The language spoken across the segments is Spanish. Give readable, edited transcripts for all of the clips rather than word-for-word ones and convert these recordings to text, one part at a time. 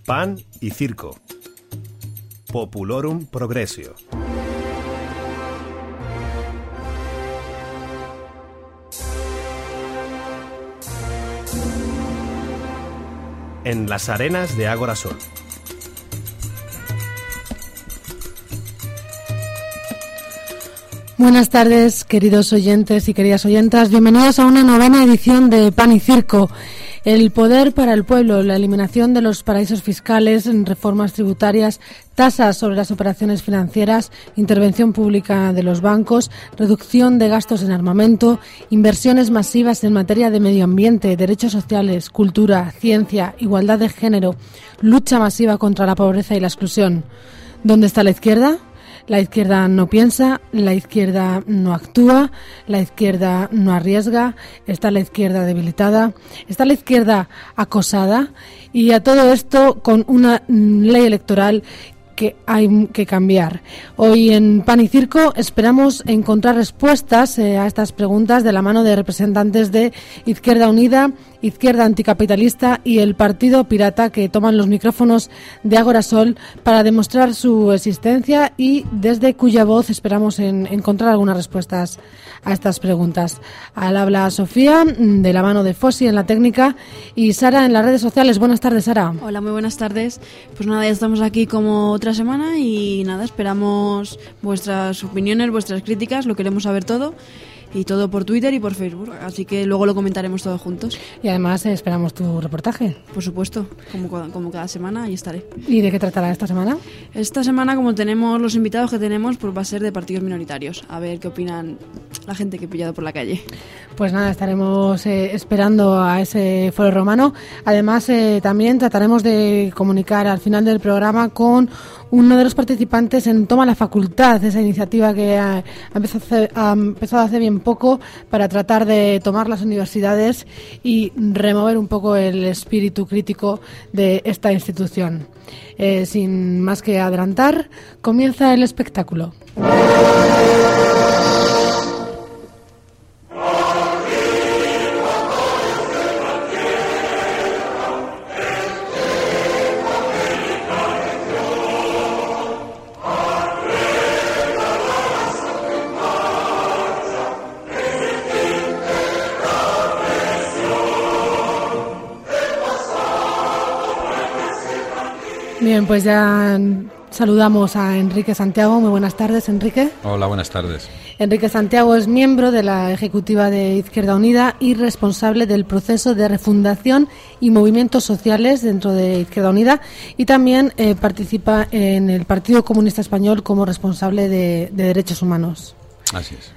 Pan y circo. Populorum progressio. En las arenas de Ágora Sol. Buenas tardes, queridos oyentes y queridas oyentas. Bienvenidos a una novena edición de Pan y Circo. El poder para el pueblo, la eliminación de los paraísos fiscales, reformas tributarias, tasas sobre las operaciones financieras, intervención pública de los bancos, reducción de gastos en armamento, inversiones masivas en materia de medio ambiente, derechos sociales, cultura, ciencia, igualdad de género, lucha masiva contra la pobreza y la exclusión. ¿Dónde está la izquierda? La izquierda no piensa, la izquierda no actúa, la izquierda no arriesga, está la izquierda debilitada, está la izquierda acosada, y a todo esto con una ley electoral que hay que cambiar. Hoy en Pan y Circo esperamos encontrar respuestas a estas preguntas de la mano de representantes de Izquierda Unida, Izquierda Anticapitalista y el Partido Pirata, que toman los micrófonos de Ágora Sol para demostrar su existencia y desde cuya voz esperamos encontrar algunas respuestas a estas preguntas. Al habla Sofía, de la mano de Fossi en la técnica, y Sara en las redes sociales. Buenas tardes, Sara. Hola, muy buenas tardes. Pues nada, ya estamos aquí como otra semana y nada, esperamos vuestras opiniones, vuestras críticas, lo queremos saber todo. Y todo por Twitter y por Facebook, así que luego lo comentaremos todos juntos. Y además esperamos tu reportaje. Por supuesto, como cada semana, ahí estaré. ¿Y de qué tratará esta semana? Esta semana, como tenemos los invitados que tenemos, pues va a ser de partidos minoritarios. A ver qué opinan la gente que he pillado por la calle. Pues nada, estaremos esperando a ese foro romano. Además, también trataremos de comunicar al final del programa con uno de los participantes en Toma la Facultad, esa iniciativa que ha empezado hace bien poco para tratar de tomar las universidades y remover un poco el espíritu crítico de esta institución. Sin más que adelantar, comienza el espectáculo. Bien, pues ya saludamos a Enrique Santiago. Muy buenas tardes, Enrique. Hola, buenas tardes. Enrique Santiago es miembro de la ejecutiva de Izquierda Unida y responsable del proceso de refundación y movimientos sociales dentro de Izquierda Unida, y también participa en el Partido Comunista Español como responsable de derechos humanos. Así es.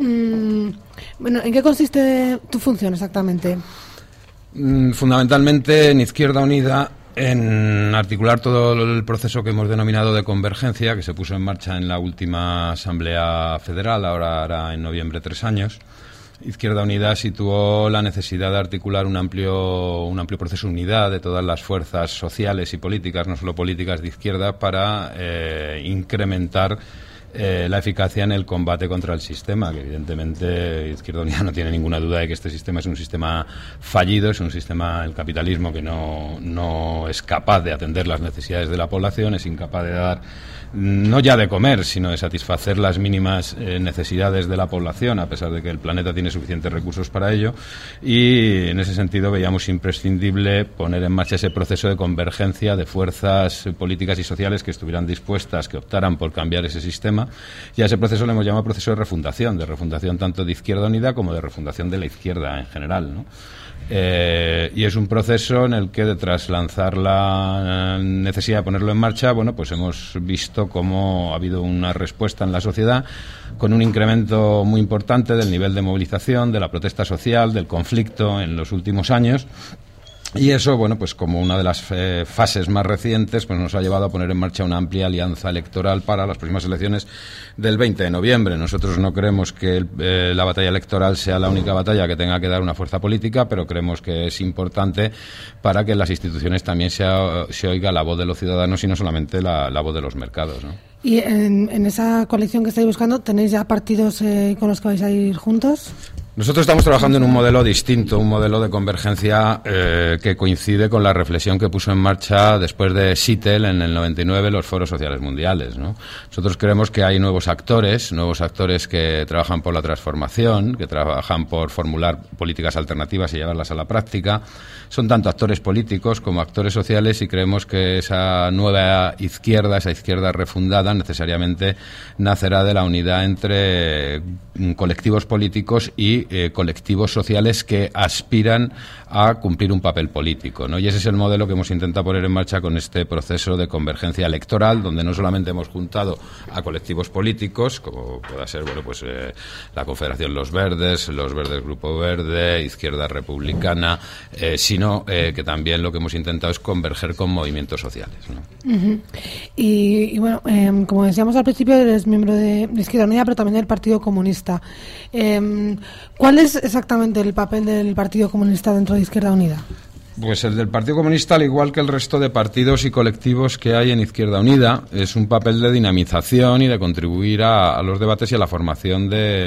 Bueno, ¿en qué consiste tu función exactamente? Fundamentalmente en Izquierda Unida en articular todo el proceso que hemos denominado de convergencia, que se puso en marcha en la última Asamblea Federal, ahora hará en noviembre 3 años. Izquierda Unida situó la necesidad de articular un amplio proceso de unidad de todas las fuerzas sociales y políticas, no solo políticas de izquierda, para incrementar la eficacia en el combate contra el sistema, que evidentemente Izquierda Unida no tiene ninguna duda de que este sistema es un sistema fallido, es un sistema, el capitalismo, que no es capaz de atender las necesidades de la población, es incapaz de dar, no ya de comer, sino de satisfacer las mínimas necesidades de la población, a pesar de que el planeta tiene suficientes recursos para ello, y en ese sentido veíamos imprescindible poner en marcha ese proceso de convergencia de fuerzas políticas y sociales que estuvieran dispuestas, que optaran por cambiar ese sistema, y a ese proceso le hemos llamado proceso de refundación tanto de Izquierda Unida como de refundación de la izquierda en general, ¿no? Y es un proceso en el que, tras lanzar la necesidad de ponerlo en marcha, bueno, pues hemos visto cómo ha habido una respuesta en la sociedad con un incremento muy importante del nivel de movilización, de la protesta social, del conflicto en los últimos años. Y eso, bueno, pues como una de las fases más recientes, pues nos ha llevado a poner en marcha una amplia alianza electoral para las próximas elecciones del 20 de noviembre. Nosotros no creemos que la batalla electoral sea la única batalla que tenga que dar una fuerza política, pero creemos que es importante para que en las instituciones también se oiga la voz de los ciudadanos y no solamente la voz de los mercados, ¿no? ¿Y en esa coalición que estáis buscando tenéis ya partidos con los que vais a ir juntos? Nosotros estamos trabajando en un modelo distinto, un modelo de convergencia que coincide con la reflexión que puso en marcha después de Seattle en el 99 los foros sociales mundiales, ¿no? Nosotros creemos que hay nuevos actores que trabajan por la transformación, que trabajan por formular políticas alternativas y llevarlas a la práctica. Son tanto actores políticos como actores sociales y creemos que esa nueva izquierda, esa izquierda refundada, necesariamente nacerá de la unidad entre colectivos políticos y colectivos sociales que aspiran a cumplir un papel político, ¿no? Y ese es el modelo que hemos intentado poner en marcha con este proceso de convergencia electoral, donde no solamente hemos juntado a colectivos políticos, como pueda ser la Confederación Los Verdes Grupo Verde, Izquierda Republicana, sino que también lo que hemos intentado es converger con movimientos sociales, ¿no? Uh-huh. Y bueno, como decíamos al principio, eres miembro de Izquierda Unida, pero también del Partido Comunista. ¿Cuál es exactamente el papel del Partido Comunista dentro de Izquierda Unida? Pues el del Partido Comunista, al igual que el resto de partidos y colectivos que hay en Izquierda Unida, es un papel de dinamización y de contribuir a los debates y a la formación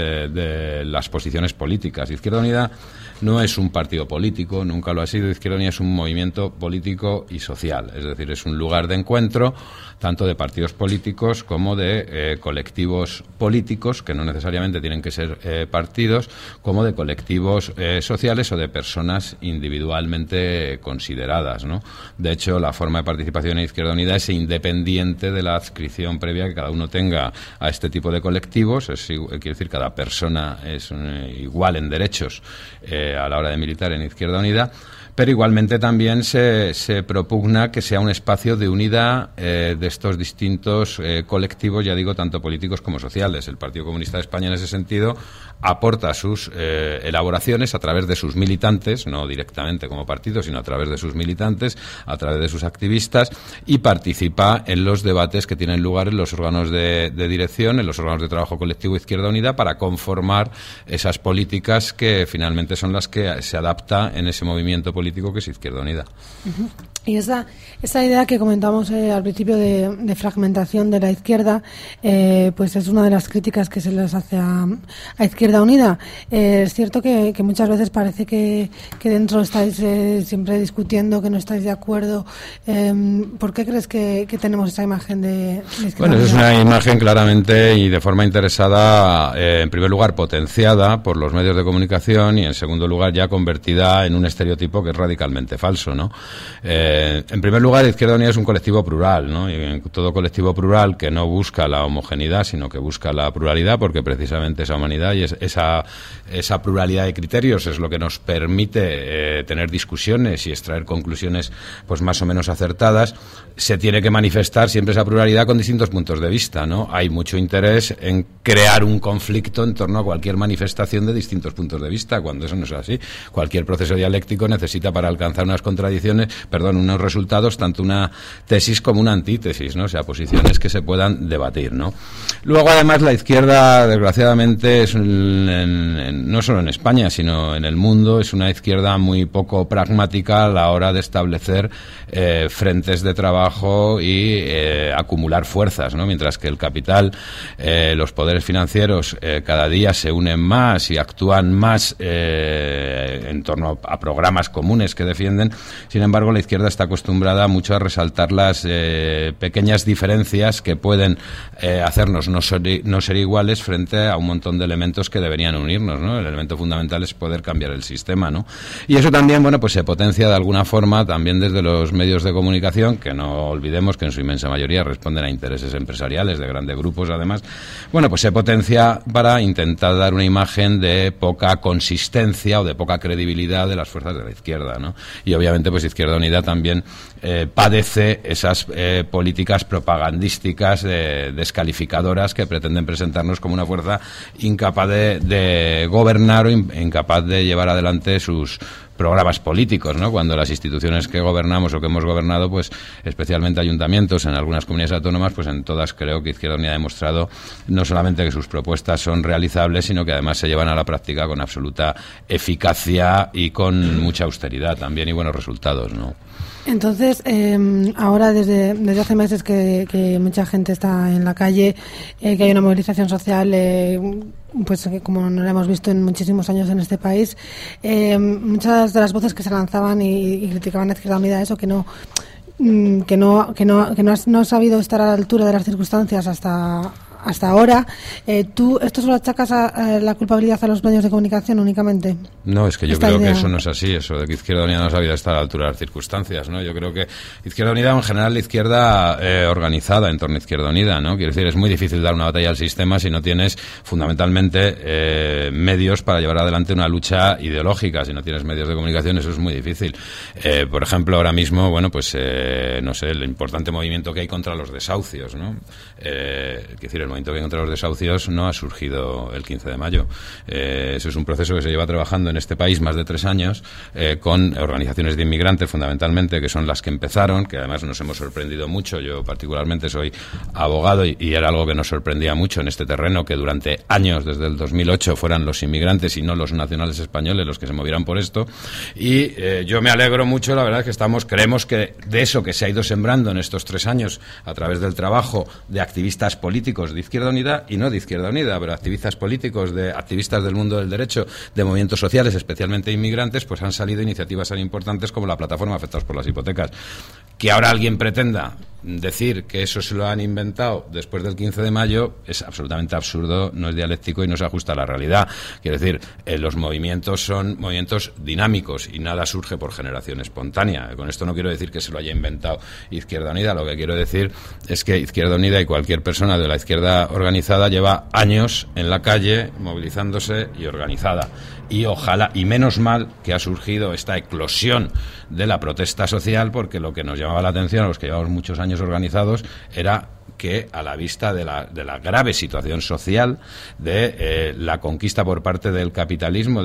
de las posiciones políticas. Izquierda Unida no es un partido político, nunca lo ha sido. Izquierda Unida es un movimiento político y social, es decir, es un lugar de encuentro tanto de partidos políticos como de colectivos políticos, que no necesariamente tienen que ser partidos, como de colectivos sociales o de personas individualmente consideradas, ¿no? De hecho, la forma de participación en Izquierda Unida es independiente de la adscripción previa que cada uno tenga a este tipo de colectivos. Quiere decir, cada persona es igual en derechos a la hora de militar en Izquierda Unida, pero igualmente también se propugna que sea un espacio de unidad de estos distintos colectivos, ya digo, tanto políticos como sociales. El Partido Comunista de España, en ese sentido, aporta sus elaboraciones a través de sus militantes, no directamente como partido, sino a través de sus militantes, a través de sus activistas, y participa en los debates que tienen lugar en los órganos de dirección, en los órganos de trabajo colectivo Izquierda Unida, para conformar esas políticas que finalmente son las que se adapta en ese movimiento político que es Izquierda Unida. Uh-huh. Y esa idea que comentamos al principio de fragmentación de la izquierda, pues es una de las críticas que se les hace a Izquierda Unida. Es cierto que muchas veces parece que dentro estáis siempre discutiendo, que no estáis de acuerdo. ¿Por qué crees que tenemos esa imagen de Izquierda Unida? Es una imagen claramente y de forma interesada, en primer lugar potenciada por los medios de comunicación y en segundo lugar ya convertida en un estereotipo que es radicalmente falso, ¿no? En primer lugar, Izquierda Unida es un colectivo plural, ¿no? Y en todo colectivo plural que no busca la homogeneidad, sino que busca la pluralidad, porque precisamente esa humanidad y esa pluralidad de criterios es lo que nos permite tener discusiones y extraer conclusiones pues más o menos acertadas. Se tiene que manifestar siempre esa pluralidad con distintos puntos de vista, ¿no? Hay mucho interés en crear un conflicto en torno a cualquier manifestación de distintos puntos de vista, cuando eso no es así. Cualquier proceso dialéctico necesita, para alcanzar unos resultados, tanto una tesis como una antítesis, ¿no? O sea, posiciones que se puedan debatir, ¿no? Luego, además, la izquierda, desgraciadamente, es no solo en España, sino en el mundo, es una izquierda muy poco pragmática a la hora de establecer frentes de trabajo y acumular fuerzas, ¿no? Mientras que el capital, los poderes financieros cada día se unen más y actúan más en torno a programas comunes que defienden. Sin embargo, la izquierda está acostumbrada mucho a resaltar las pequeñas diferencias que pueden hacernos no ser iguales frente a un montón de elementos que deberían unirnos, ¿no? El elemento fundamental es poder cambiar el sistema, ¿no? Y eso también, pues se potencia de alguna forma también desde los medios de comunicación, que no olvidemos que en su inmensa mayoría responden a intereses empresariales de grandes grupos, además. Pues se potencia para intentar dar una imagen de poca consistencia o de poca credibilidad de las fuerzas de la izquierda, ¿no? Y obviamente pues Izquierda Unida también padece esas políticas propagandísticas descalificadoras que pretenden presentarnos como una fuerza incapaz de gobernar o incapaz de llevar adelante sus programas políticos, ¿no? Cuando las instituciones que gobernamos o que hemos gobernado, pues especialmente ayuntamientos en algunas comunidades autónomas, pues en todas creo que Izquierda Unida ha demostrado no solamente que sus propuestas son realizables, sino que además se llevan a la práctica con absoluta eficacia y con mucha austeridad también y buenos resultados, ¿no? Entonces, ahora desde hace meses que mucha gente está en la calle, que hay una movilización social pues como no lo hemos visto en muchísimos años en este país, muchas de las voces que se lanzaban y criticaban a Izquierda Unida eso, que no ha sabido estar a la altura de las circunstancias hasta ahora. ¿Tú esto se lo achacas a la culpabilidad a los medios de comunicación únicamente? No, es que yo creo que eso no es así, eso de que Izquierda Unida no ha sabido estar a la altura de las circunstancias, ¿no? Yo creo que Izquierda Unida, en general, la izquierda organizada en torno a Izquierda Unida, ¿no? Quiero decir, es muy difícil dar una batalla al sistema si no tienes fundamentalmente medios para llevar adelante una lucha ideológica. Si no tienes medios de comunicación, eso es muy difícil. Por ejemplo, ahora mismo, bueno, pues no sé, el importante movimiento que hay contra los desahucios, ¿no? Es decir, el movimiento que hay contra los desahucios no ha surgido el 15 de mayo. Eso es un proceso que se lleva trabajando en este país más de 3 años con organizaciones de inmigrantes, fundamentalmente, que son las que empezaron, que además nos hemos sorprendido mucho. Yo particularmente soy abogado y era algo que nos sorprendía mucho en este terreno, que durante años, desde el 2008, fueran los inmigrantes y no los nacionales españoles los que se movieran por esto. Y yo me alegro mucho, la verdad, que creemos que de eso que se ha ido sembrando en estos 3 años a través del trabajo de activistas políticos de Izquierda Unida y no de Izquierda Unida, pero activistas políticos, de activistas del mundo del derecho, de movimientos sociales, especialmente inmigrantes, pues han salido iniciativas tan importantes como la plataforma Afectados por las Hipotecas. Que ahora alguien pretenda decir que eso se lo han inventado después del 15 de mayo es absolutamente absurdo, no es dialéctico y no se ajusta a la realidad. Quiero decir, los movimientos son movimientos dinámicos y nada surge por generación espontánea. Con esto no quiero decir que se lo haya inventado Izquierda Unida, lo que quiero decir es que Izquierda Unida y cualquier persona de la izquierda organizada lleva años en la calle movilizándose y organizada. Y ojalá, y menos mal que ha surgido esta eclosión de la protesta social, porque lo que nos llamaba la atención a los que llevamos muchos años organizados era que, a la vista de la grave situación social, de la conquista por parte del capitalismo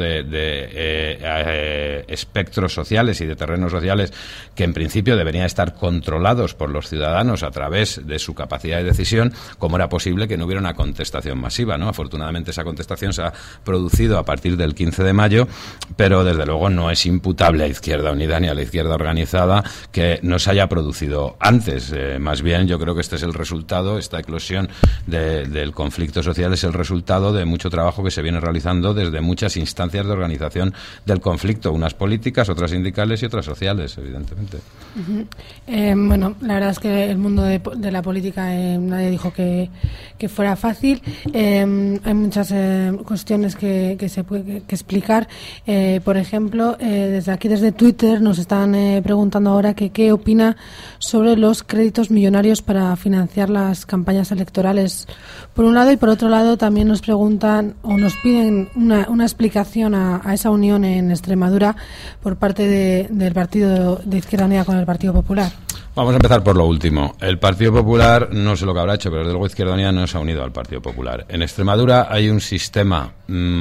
de espectros sociales y de terrenos sociales que en principio deberían estar controlados por los ciudadanos a través de su capacidad de decisión, ¿cómo era posible que no hubiera una contestación masiva, ¿no? Afortunadamente esa contestación se ha producido a partir del 15 de mayo, pero desde luego no es imputable a Izquierda Unida ni a la izquierda organizada que no se haya producido antes. Más bien, yo creo que este es el resultado, esta eclosión del conflicto social es el resultado de mucho trabajo que se viene realizando desde muchas instancias de organización del conflicto, unas políticas, otras sindicales y otras sociales, evidentemente. Uh-huh. Bueno, la verdad es que el mundo de la política nadie dijo que fuera fácil. Hay muchas cuestiones que se puede explicar. Por ejemplo, desde Twitter nos están preguntando ahora qué opina sobre los créditos millonarios para financiar las campañas electorales, por un lado, y por otro lado también nos preguntan o nos piden una explicación a esa unión en Extremadura por parte del partido de Izquierda Unida con el Partido Popular. Vamos a empezar por lo último. El Partido Popular, no sé lo que habrá hecho, pero desde luego Izquierda Unida no se ha unido al Partido Popular. En Extremadura hay un sistema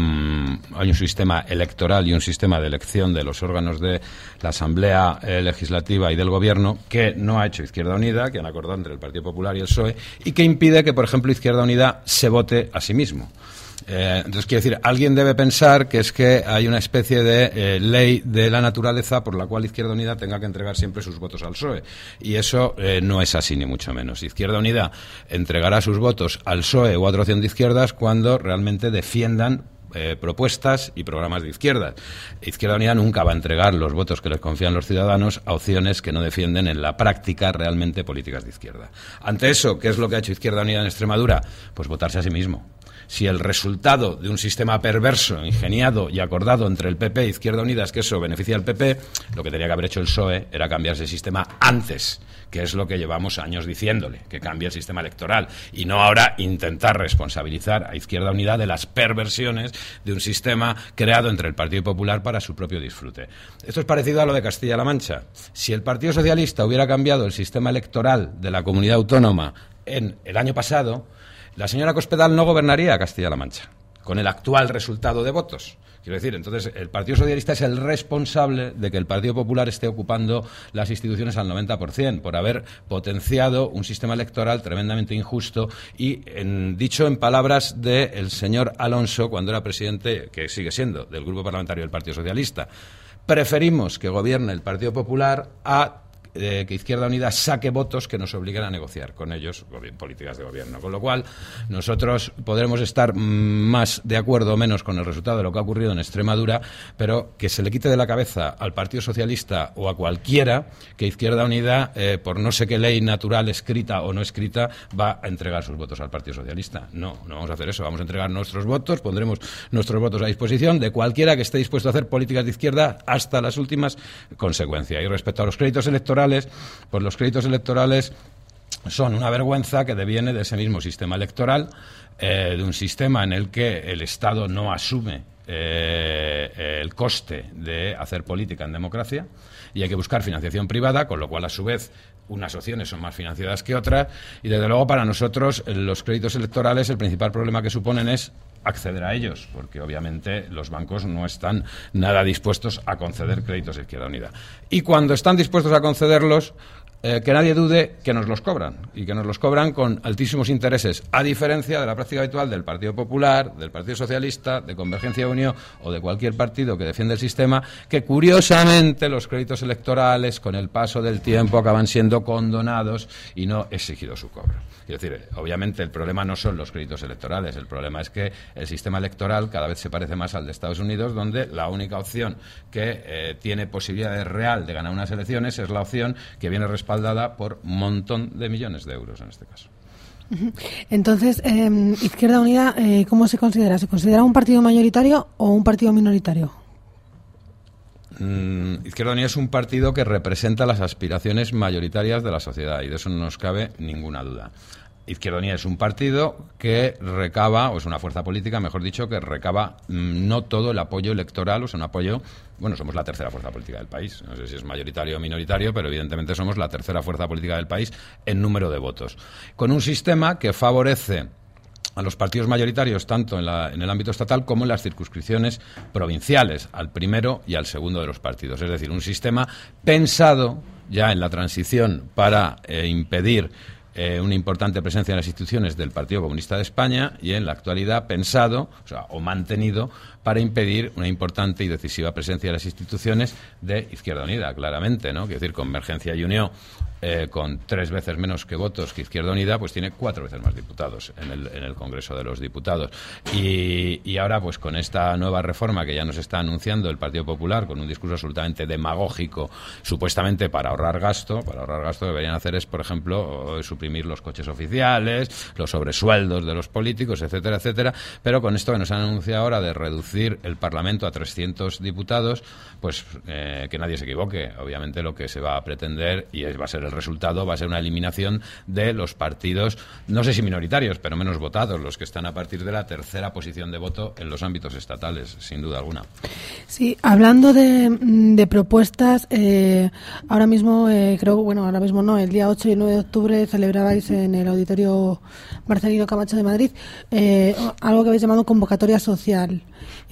electoral y un sistema de elección de los órganos de la Asamblea Legislativa y del Gobierno que no ha hecho Izquierda Unida, que han acordado entre el Partido Popular y el PSOE, y que impide que, por ejemplo, Izquierda Unida se vote a sí mismo. Entonces, quiero decir, alguien debe pensar que es que hay una especie de ley de la naturaleza por la cual Izquierda Unida tenga que entregar siempre sus votos al PSOE. Y eso no es así, ni mucho menos. Izquierda Unida entregará sus votos al PSOE o a otra opción de izquierdas cuando realmente defiendan propuestas y programas de izquierda. Izquierda Unida nunca va a entregar los votos que les confían los ciudadanos a opciones que no defienden en la práctica realmente políticas de izquierda. Ante eso, ¿qué es lo que ha hecho Izquierda Unida en Extremadura? Pues votarse a sí mismo. Si el resultado de un sistema perverso, ingeniado y acordado entre el PP e Izquierda Unida es que eso beneficia al PP, lo que tenía que haber hecho el PSOE era cambiarse el sistema antes, que es lo que llevamos años diciéndole, que cambie el sistema electoral, y no ahora intentar responsabilizar a Izquierda Unida de las perversiones de un sistema creado entre el Partido Popular para su propio disfrute. Esto es parecido a lo de Castilla-La Mancha. Si el Partido Socialista hubiera cambiado el sistema electoral de la comunidad autónoma en el año pasado, la señora Cospedal no gobernaría Castilla-La Mancha, con el actual resultado de votos. Quiero decir, entonces, el Partido Socialista es el responsable de que el Partido Popular esté ocupando las instituciones al 90%, por haber potenciado un sistema electoral tremendamente injusto y, dicho en palabras del señor Alonso, cuando era presidente, que sigue siendo, del Grupo Parlamentario del Partido Socialista, preferimos que gobierne el Partido Popular a que Izquierda Unida saque votos que nos obliguen a negociar con ellos políticas de gobierno. Con lo cual, nosotros podremos estar más de acuerdo o menos con el resultado de lo que ha ocurrido en Extremadura, pero que se le quite de la cabeza al Partido Socialista o a cualquiera que Izquierda Unida, por no sé qué ley natural escrita o no escrita, va a entregar sus votos al Partido Socialista. No vamos a hacer eso. Vamos a entregar nuestros votos, pondremos nuestros votos a disposición de cualquiera que esté dispuesto a hacer políticas de izquierda hasta las últimas consecuencias. Y respecto a los créditos electorales, pues los créditos electorales son una vergüenza que deviene de ese mismo sistema electoral, de un sistema en el que el Estado no asume el coste de hacer política en democracia y hay que buscar financiación privada, con lo cual, a su vez, unas opciones son más financiadas que otras y, desde luego, para nosotros los créditos electorales el principal problema que suponen es acceder a ellos, porque obviamente los bancos no están nada dispuestos a conceder créditos a Izquierda Unida. Y cuando están dispuestos a concederlos, que nadie dude que nos los cobran, y que nos los cobran con altísimos intereses, a diferencia de la práctica habitual del Partido Popular, del Partido Socialista, de Convergencia y Unió o de cualquier partido que defiende el sistema, que curiosamente los créditos electorales con el paso del tiempo acaban siendo condonados y no exigido su cobro. Es decir, obviamente el problema no son los créditos electorales, el problema es que el sistema electoral cada vez se parece más al de Estados Unidos, donde la única opción que tiene posibilidad real de ganar unas elecciones es la opción que viene respaldada por un montón de millones de euros en este caso. Entonces, Izquierda Unida, ¿cómo se considera? ¿Se considera un partido mayoritario o un partido minoritario? Izquierda Unida es un partido que representa las aspiraciones mayoritarias de la sociedad y de eso no nos cabe ninguna duda. Izquierda Unida es un partido que recaba, o es una fuerza política, mejor dicho, que recaba no todo el apoyo electoral, o sea, un apoyo, bueno, somos la tercera fuerza política del país, no sé si es mayoritario o minoritario, pero evidentemente somos la tercera fuerza política del país en número de votos, con un sistema que favorece a los partidos mayoritarios tanto en el ámbito estatal como en las circunscripciones provinciales, al primero y al segundo de los partidos. Es decir, un sistema pensado ya en la transición para impedir una importante presencia en las instituciones del Partido Comunista de España y en la actualidad pensado, o mantenido, para impedir una importante y decisiva presencia en las instituciones de Izquierda Unida, claramente, ¿no? Quiero decir, Convergencia y Unió, con 3 veces menos que votos que Izquierda Unida, pues tiene 4 veces más diputados en el Congreso de los Diputados. Y ahora, pues con esta nueva reforma que ya nos está anunciando el Partido Popular, con un discurso absolutamente demagógico, supuestamente para ahorrar gasto, lo que deberían hacer es, por ejemplo, suprimir los coches oficiales, los sobresueldos de los políticos, etcétera, etcétera, pero con esto que nos han anunciado ahora de reducir el Parlamento a 300 diputados, pues que nadie se equivoque. Obviamente lo que se va a pretender, y va a ser el resultado, va a ser una eliminación de los partidos, no sé si minoritarios, pero menos votados, los que están a partir de la tercera posición de voto en los ámbitos estatales, sin duda alguna. Sí, hablando de propuestas, ahora mismo, ahora mismo no, el día 8 y 9 de octubre celebrabais en el Auditorio Marcelino Camacho de Madrid algo que habéis llamado convocatoria social.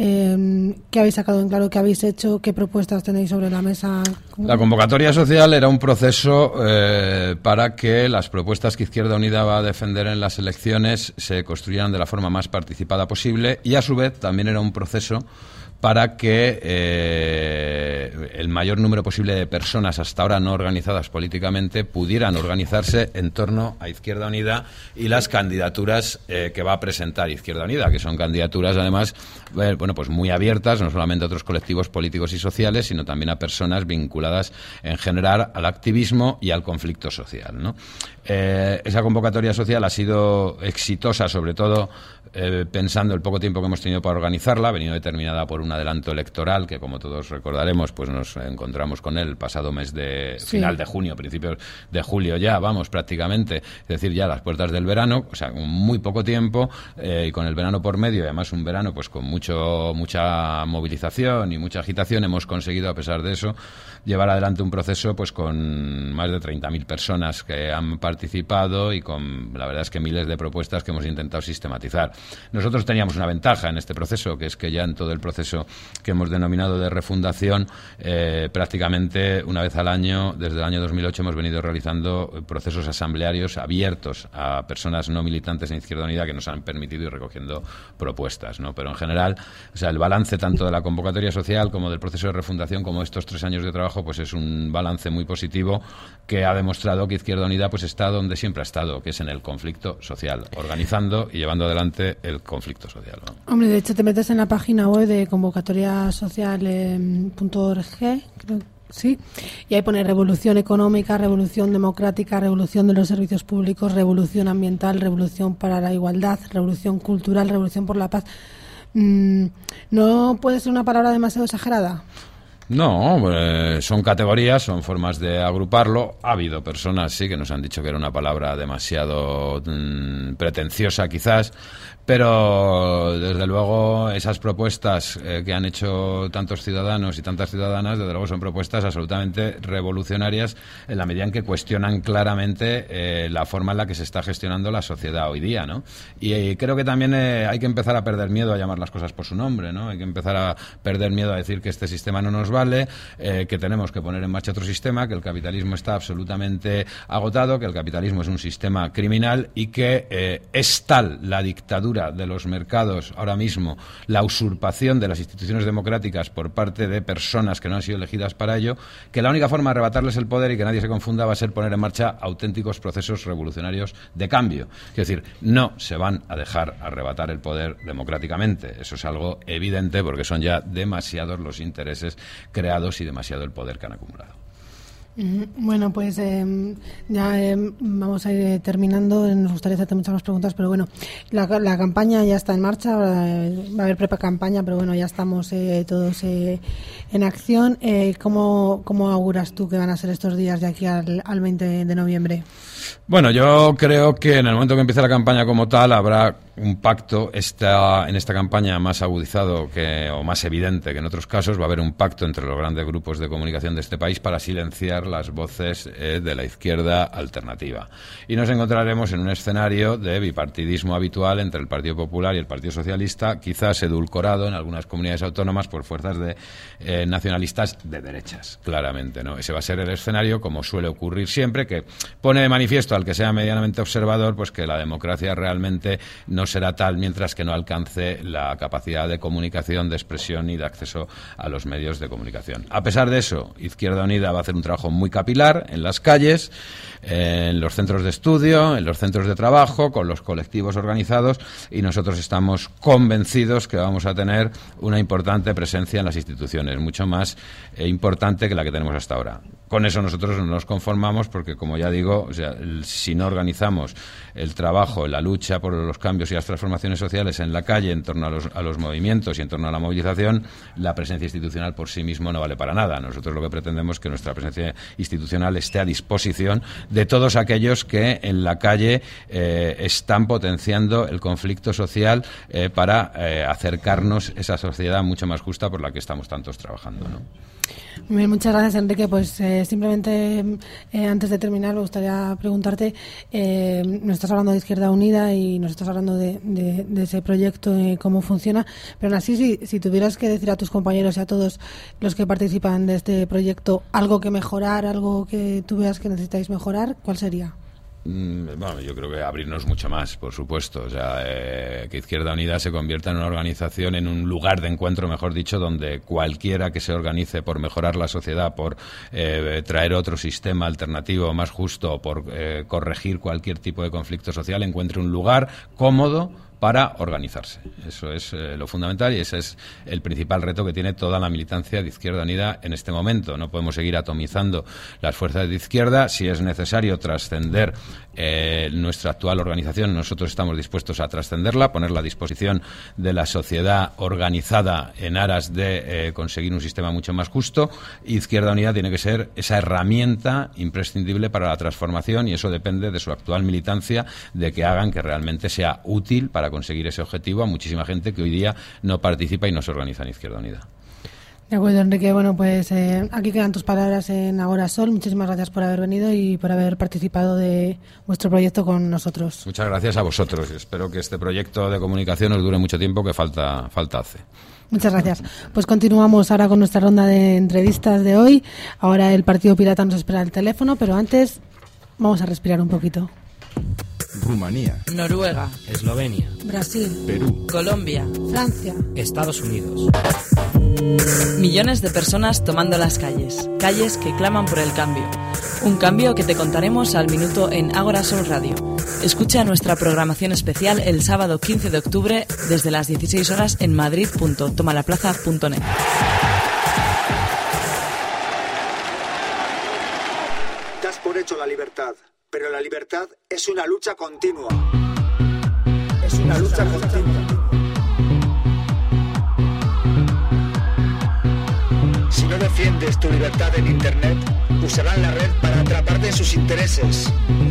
¿Qué habéis sacado en claro? ¿Qué habéis hecho? ¿Qué propuestas tenéis sobre la mesa? La convocatoria social era un proceso para que las propuestas que Izquierda Unida va a defender en las elecciones se construyeran de la forma más participada posible y, a su vez, también era un proceso para que el mayor número posible de personas hasta ahora no organizadas políticamente pudieran organizarse en torno a Izquierda Unida y las candidaturas que va a presentar Izquierda Unida, que son candidaturas además pues muy abiertas, no solamente a otros colectivos políticos y sociales, sino también a personas vinculadas en general al activismo y al conflicto social, ¿no? Esa convocatoria social ha sido exitosa, sobre todo pensando el poco tiempo que hemos tenido para organizarla. Ha venido determinada por un adelanto electoral que, como todos recordaremos, pues nos encontramos con él el pasado mes de final de junio, principios de julio ya, vamos, prácticamente, es decir, ya a las puertas del verano, o sea, con muy poco tiempo y con el verano por medio, y además un verano pues con mucha movilización y mucha agitación, hemos conseguido, a pesar de eso, llevar adelante un proceso pues con más de 30.000 personas que han participado y con, la verdad es que miles de propuestas que hemos intentado sistematizar. Nosotros teníamos una ventaja en este proceso, que es que ya en todo el proceso que hemos denominado de refundación prácticamente una vez al año, desde el año 2008, hemos venido realizando procesos asamblearios abiertos a personas no militantes en Izquierda Unida que nos han permitido ir recogiendo propuestas, ¿no? Pero en general, o sea, el balance tanto de la convocatoria social como del proceso de refundación, como estos 3 años de trabajo, pues es un balance muy positivo que ha demostrado que Izquierda Unida pues está donde siempre ha estado, que es en el conflicto social, organizando y llevando adelante el conflicto social, ¿no? Hombre, de hecho te metes en la página web de convocatoriasocial.org, creo, sí, y ahí pone revolución económica, revolución democrática, revolución de los servicios públicos, revolución ambiental, revolución para la igualdad, revolución cultural, revolución por la paz. ¿No puede ser una palabra demasiado exagerada? No, son categorías, son formas de agruparlo. Ha habido personas, sí, que nos han dicho que era una palabra demasiado pretenciosa quizás, pero desde luego esas propuestas que han hecho tantos ciudadanos y tantas ciudadanas, desde luego son propuestas absolutamente revolucionarias en la medida en que cuestionan claramente la forma en la que se está gestionando la sociedad hoy día, ¿no? Y creo que también hay que empezar a perder miedo a llamar las cosas por su nombre, ¿no? Hay que empezar a perder miedo a decir que este sistema no nos vale, que tenemos que poner en marcha otro sistema, que el capitalismo está absolutamente agotado, que el capitalismo es un sistema criminal y que es tal la dictadura de los mercados ahora mismo, la usurpación de las instituciones democráticas por parte de personas que no han sido elegidas para ello, que la única forma de arrebatarles el poder y que nadie se confunda va a ser poner en marcha auténticos procesos revolucionarios de cambio. Es decir, no se van a dejar arrebatar el poder democráticamente. Eso es algo evidente porque son ya demasiados los intereses creados y demasiado el poder que han acumulado. Bueno, pues ya vamos a ir terminando. Nos gustaría hacerte muchas más preguntas, pero bueno, la campaña ya está en marcha. Va a haber precampaña, pero bueno, ya estamos todos en acción. ¿Cómo auguras tú que van a ser estos días de aquí al 20 de noviembre? Bueno, yo creo que en el momento que empiece la campaña como tal habrá un pacto. En esta campaña más agudizado o más evidente que en otros casos, va a haber un pacto entre los grandes grupos de comunicación de este país para silenciar las voces de la izquierda alternativa. Y nos encontraremos en un escenario de bipartidismo habitual entre el Partido Popular y el Partido Socialista, quizás edulcorado en algunas comunidades autónomas por fuerzas de nacionalistas de derechas, claramente, ¿no? Ese va a ser el escenario, como suele ocurrir siempre, que pone de manifiesto al que sea medianamente observador, pues que la democracia realmente no será tal mientras que no alcance la capacidad de comunicación, de expresión y de acceso a los medios de comunicación. A pesar de eso, Izquierda Unida va a hacer un trabajo muy capilar en las calles, en los centros de estudio, en los centros de trabajo, con los colectivos organizados, y nosotros estamos convencidos que vamos a tener una importante presencia en las instituciones, mucho más importante que la que tenemos hasta ahora. Con eso nosotros no nos conformamos porque, como ya digo, o sea, si no organizamos el trabajo, la lucha por los cambios y las transformaciones sociales en la calle en torno a los movimientos y en torno a la movilización, la presencia institucional por sí mismo no vale para nada. Nosotros lo que pretendemos es que nuestra presencia institucional esté a disposición de todos aquellos que en la calle están potenciando el conflicto social para acercarnos a esa sociedad mucho más justa por la que estamos tantos trabajando, ¿no? Muy bien, muchas gracias, Enrique. Pues simplemente antes de terminar me gustaría preguntarte, nos estás hablando de Izquierda Unida y nos estás hablando de ese proyecto, cómo funciona, pero aún así si tuvieras que decir a tus compañeros y a todos los que participan de este proyecto algo que mejorar, algo que tú veas que necesitáis mejorar, ¿cuál sería? Bueno, yo creo que abrirnos mucho más, por supuesto. O sea, que Izquierda Unida se convierta en una organización, en un lugar de encuentro, mejor dicho, donde cualquiera que se organice por mejorar la sociedad, por traer otro sistema alternativo más justo, por corregir cualquier tipo de conflicto social, encuentre un lugar cómodo para organizarse. Eso es lo fundamental y ese es el principal reto que tiene toda la militancia de Izquierda Unida en este momento. No podemos seguir atomizando las fuerzas de izquierda. Si es necesario trascender nuestra actual organización, nosotros estamos dispuestos a trascenderla, ponerla a disposición de la sociedad organizada en aras de conseguir un sistema mucho más justo. Izquierda Unida tiene que ser esa herramienta imprescindible para la transformación y eso depende de su actual militancia, de que hagan que realmente sea útil para conseguir ese objetivo a muchísima gente que hoy día no participa y no se organiza en Izquierda Unida. De acuerdo, Enrique. Bueno, pues aquí quedan tus palabras en Agora Sol. Muchísimas gracias por haber venido y por haber participado de vuestro proyecto con nosotros. Muchas gracias a vosotros. Espero que este proyecto de comunicación os dure mucho tiempo, que falta hace. Muchas gracias. Pues continuamos ahora con nuestra ronda de entrevistas de hoy. Ahora el Partido Pirata nos espera al teléfono, pero antes vamos a respirar un poquito. Rumanía, Noruega, Eslovenia, Brasil, Perú, Colombia, Francia, Estados Unidos. millones de personas tomando las calles, calles que claman por el cambio. Un cambio que te contaremos al minuto en Ágora Sol Radio. Escucha nuestra programación especial el sábado 15 de octubre desde las 16 horas en madrid.tomalaplaza.net. Das por hecho la libertad, pero la libertad es una lucha continua. Es una lucha continua. Si no defiendes tu libertad en Internet, usarán la red para atraparte en sus intereses.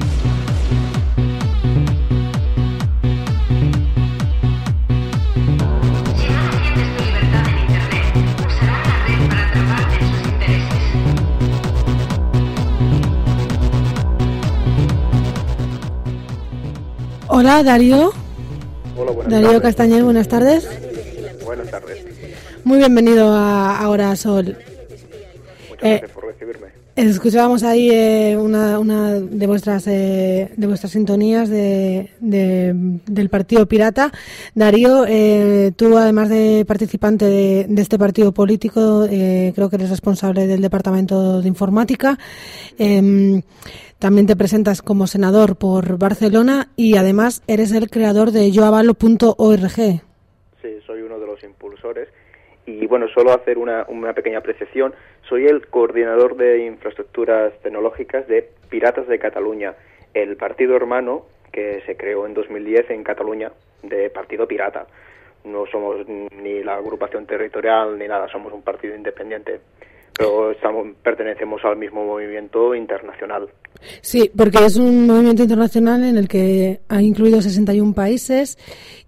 Hola, Darío. Hola, buenas Darío tardes. Castañer, buenas tardes. Buenas tardes. Muy bienvenido a Ahora Sol. Muchas gracias por recibirme. Escuchábamos ahí una de vuestras sintonías del Partido Pirata. Darío, tú además de participante de este partido político, creo que eres responsable del Departamento de Informática. También te presentas como senador por Barcelona y además eres el creador de yoavalo.org. Sí, soy uno de los impulsores. Y bueno, solo hacer una pequeña apreciación. Soy el coordinador de infraestructuras tecnológicas de Piratas de Cataluña, el partido hermano que se creó en 2010 en Cataluña de Partido Pirata. No somos ni la agrupación territorial ni nada, somos un partido independiente, pero pertenecemos al mismo movimiento internacional. Sí, porque es un movimiento internacional en el que ha incluido 61 países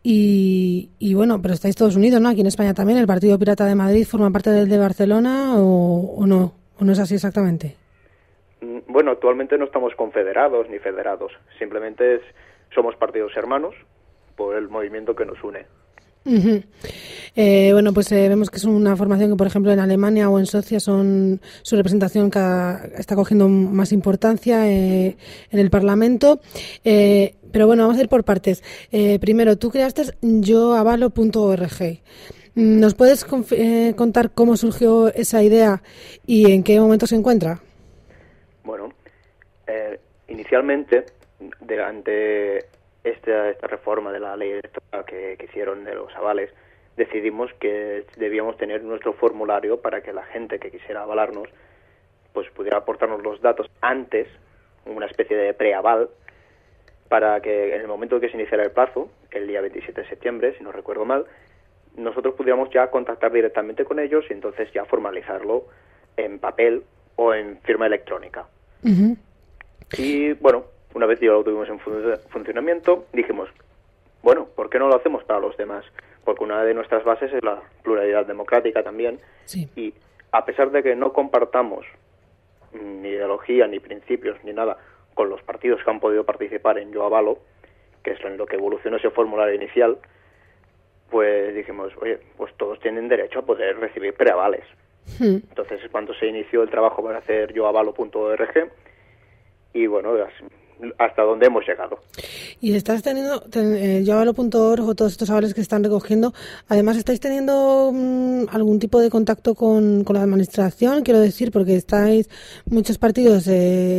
y bueno, pero estáis todos unidos, ¿no? Aquí en España también, el Partido Pirata de Madrid forma parte del de Barcelona o no es así exactamente. Bueno, actualmente no estamos confederados ni federados, simplemente somos partidos hermanos por el movimiento que nos une. Uh-huh. Bueno, pues vemos que es una formación que, por ejemplo, en Alemania o en Suecia su representación está cogiendo más importancia en el Parlamento. Pero bueno, vamos a ir por partes. Primero, tú creaste yoavalo.org. ¿Nos puedes contar cómo surgió esa idea y en qué momento se encuentra? Bueno, inicialmente, durante esta reforma de la ley electoral que hicieron de los avales, decidimos que debíamos tener nuestro formulario para que la gente que quisiera avalarnos pues pudiera aportarnos los datos antes, una especie de preaval, para que en el momento que se iniciara el plazo, el día 27 de septiembre, si no recuerdo mal, nosotros pudiéramos ya contactar directamente con ellos y entonces ya formalizarlo en papel o en firma electrónica. Uh-huh. Y bueno, una vez ya lo tuvimos en funcionamiento, dijimos, bueno, ¿por qué no lo hacemos para los demás? Porque una de nuestras bases es la pluralidad democrática también. Sí. Y a pesar de que no compartamos ni ideología, ni principios, ni nada con los partidos que han podido participar en Yo Avalo, que es en lo que evolucionó ese formulario inicial, pues dijimos, oye, pues todos tienen derecho a poder recibir preavales. Entonces es cuando se inició el trabajo para hacer yoavalo.org y bueno, hasta donde hemos llegado. Y estás teniendo, yoavalo.org o todos estos avales que están recogiendo, además estáis teniendo algún tipo de contacto con la administración, quiero decir, porque estáis muchos partidos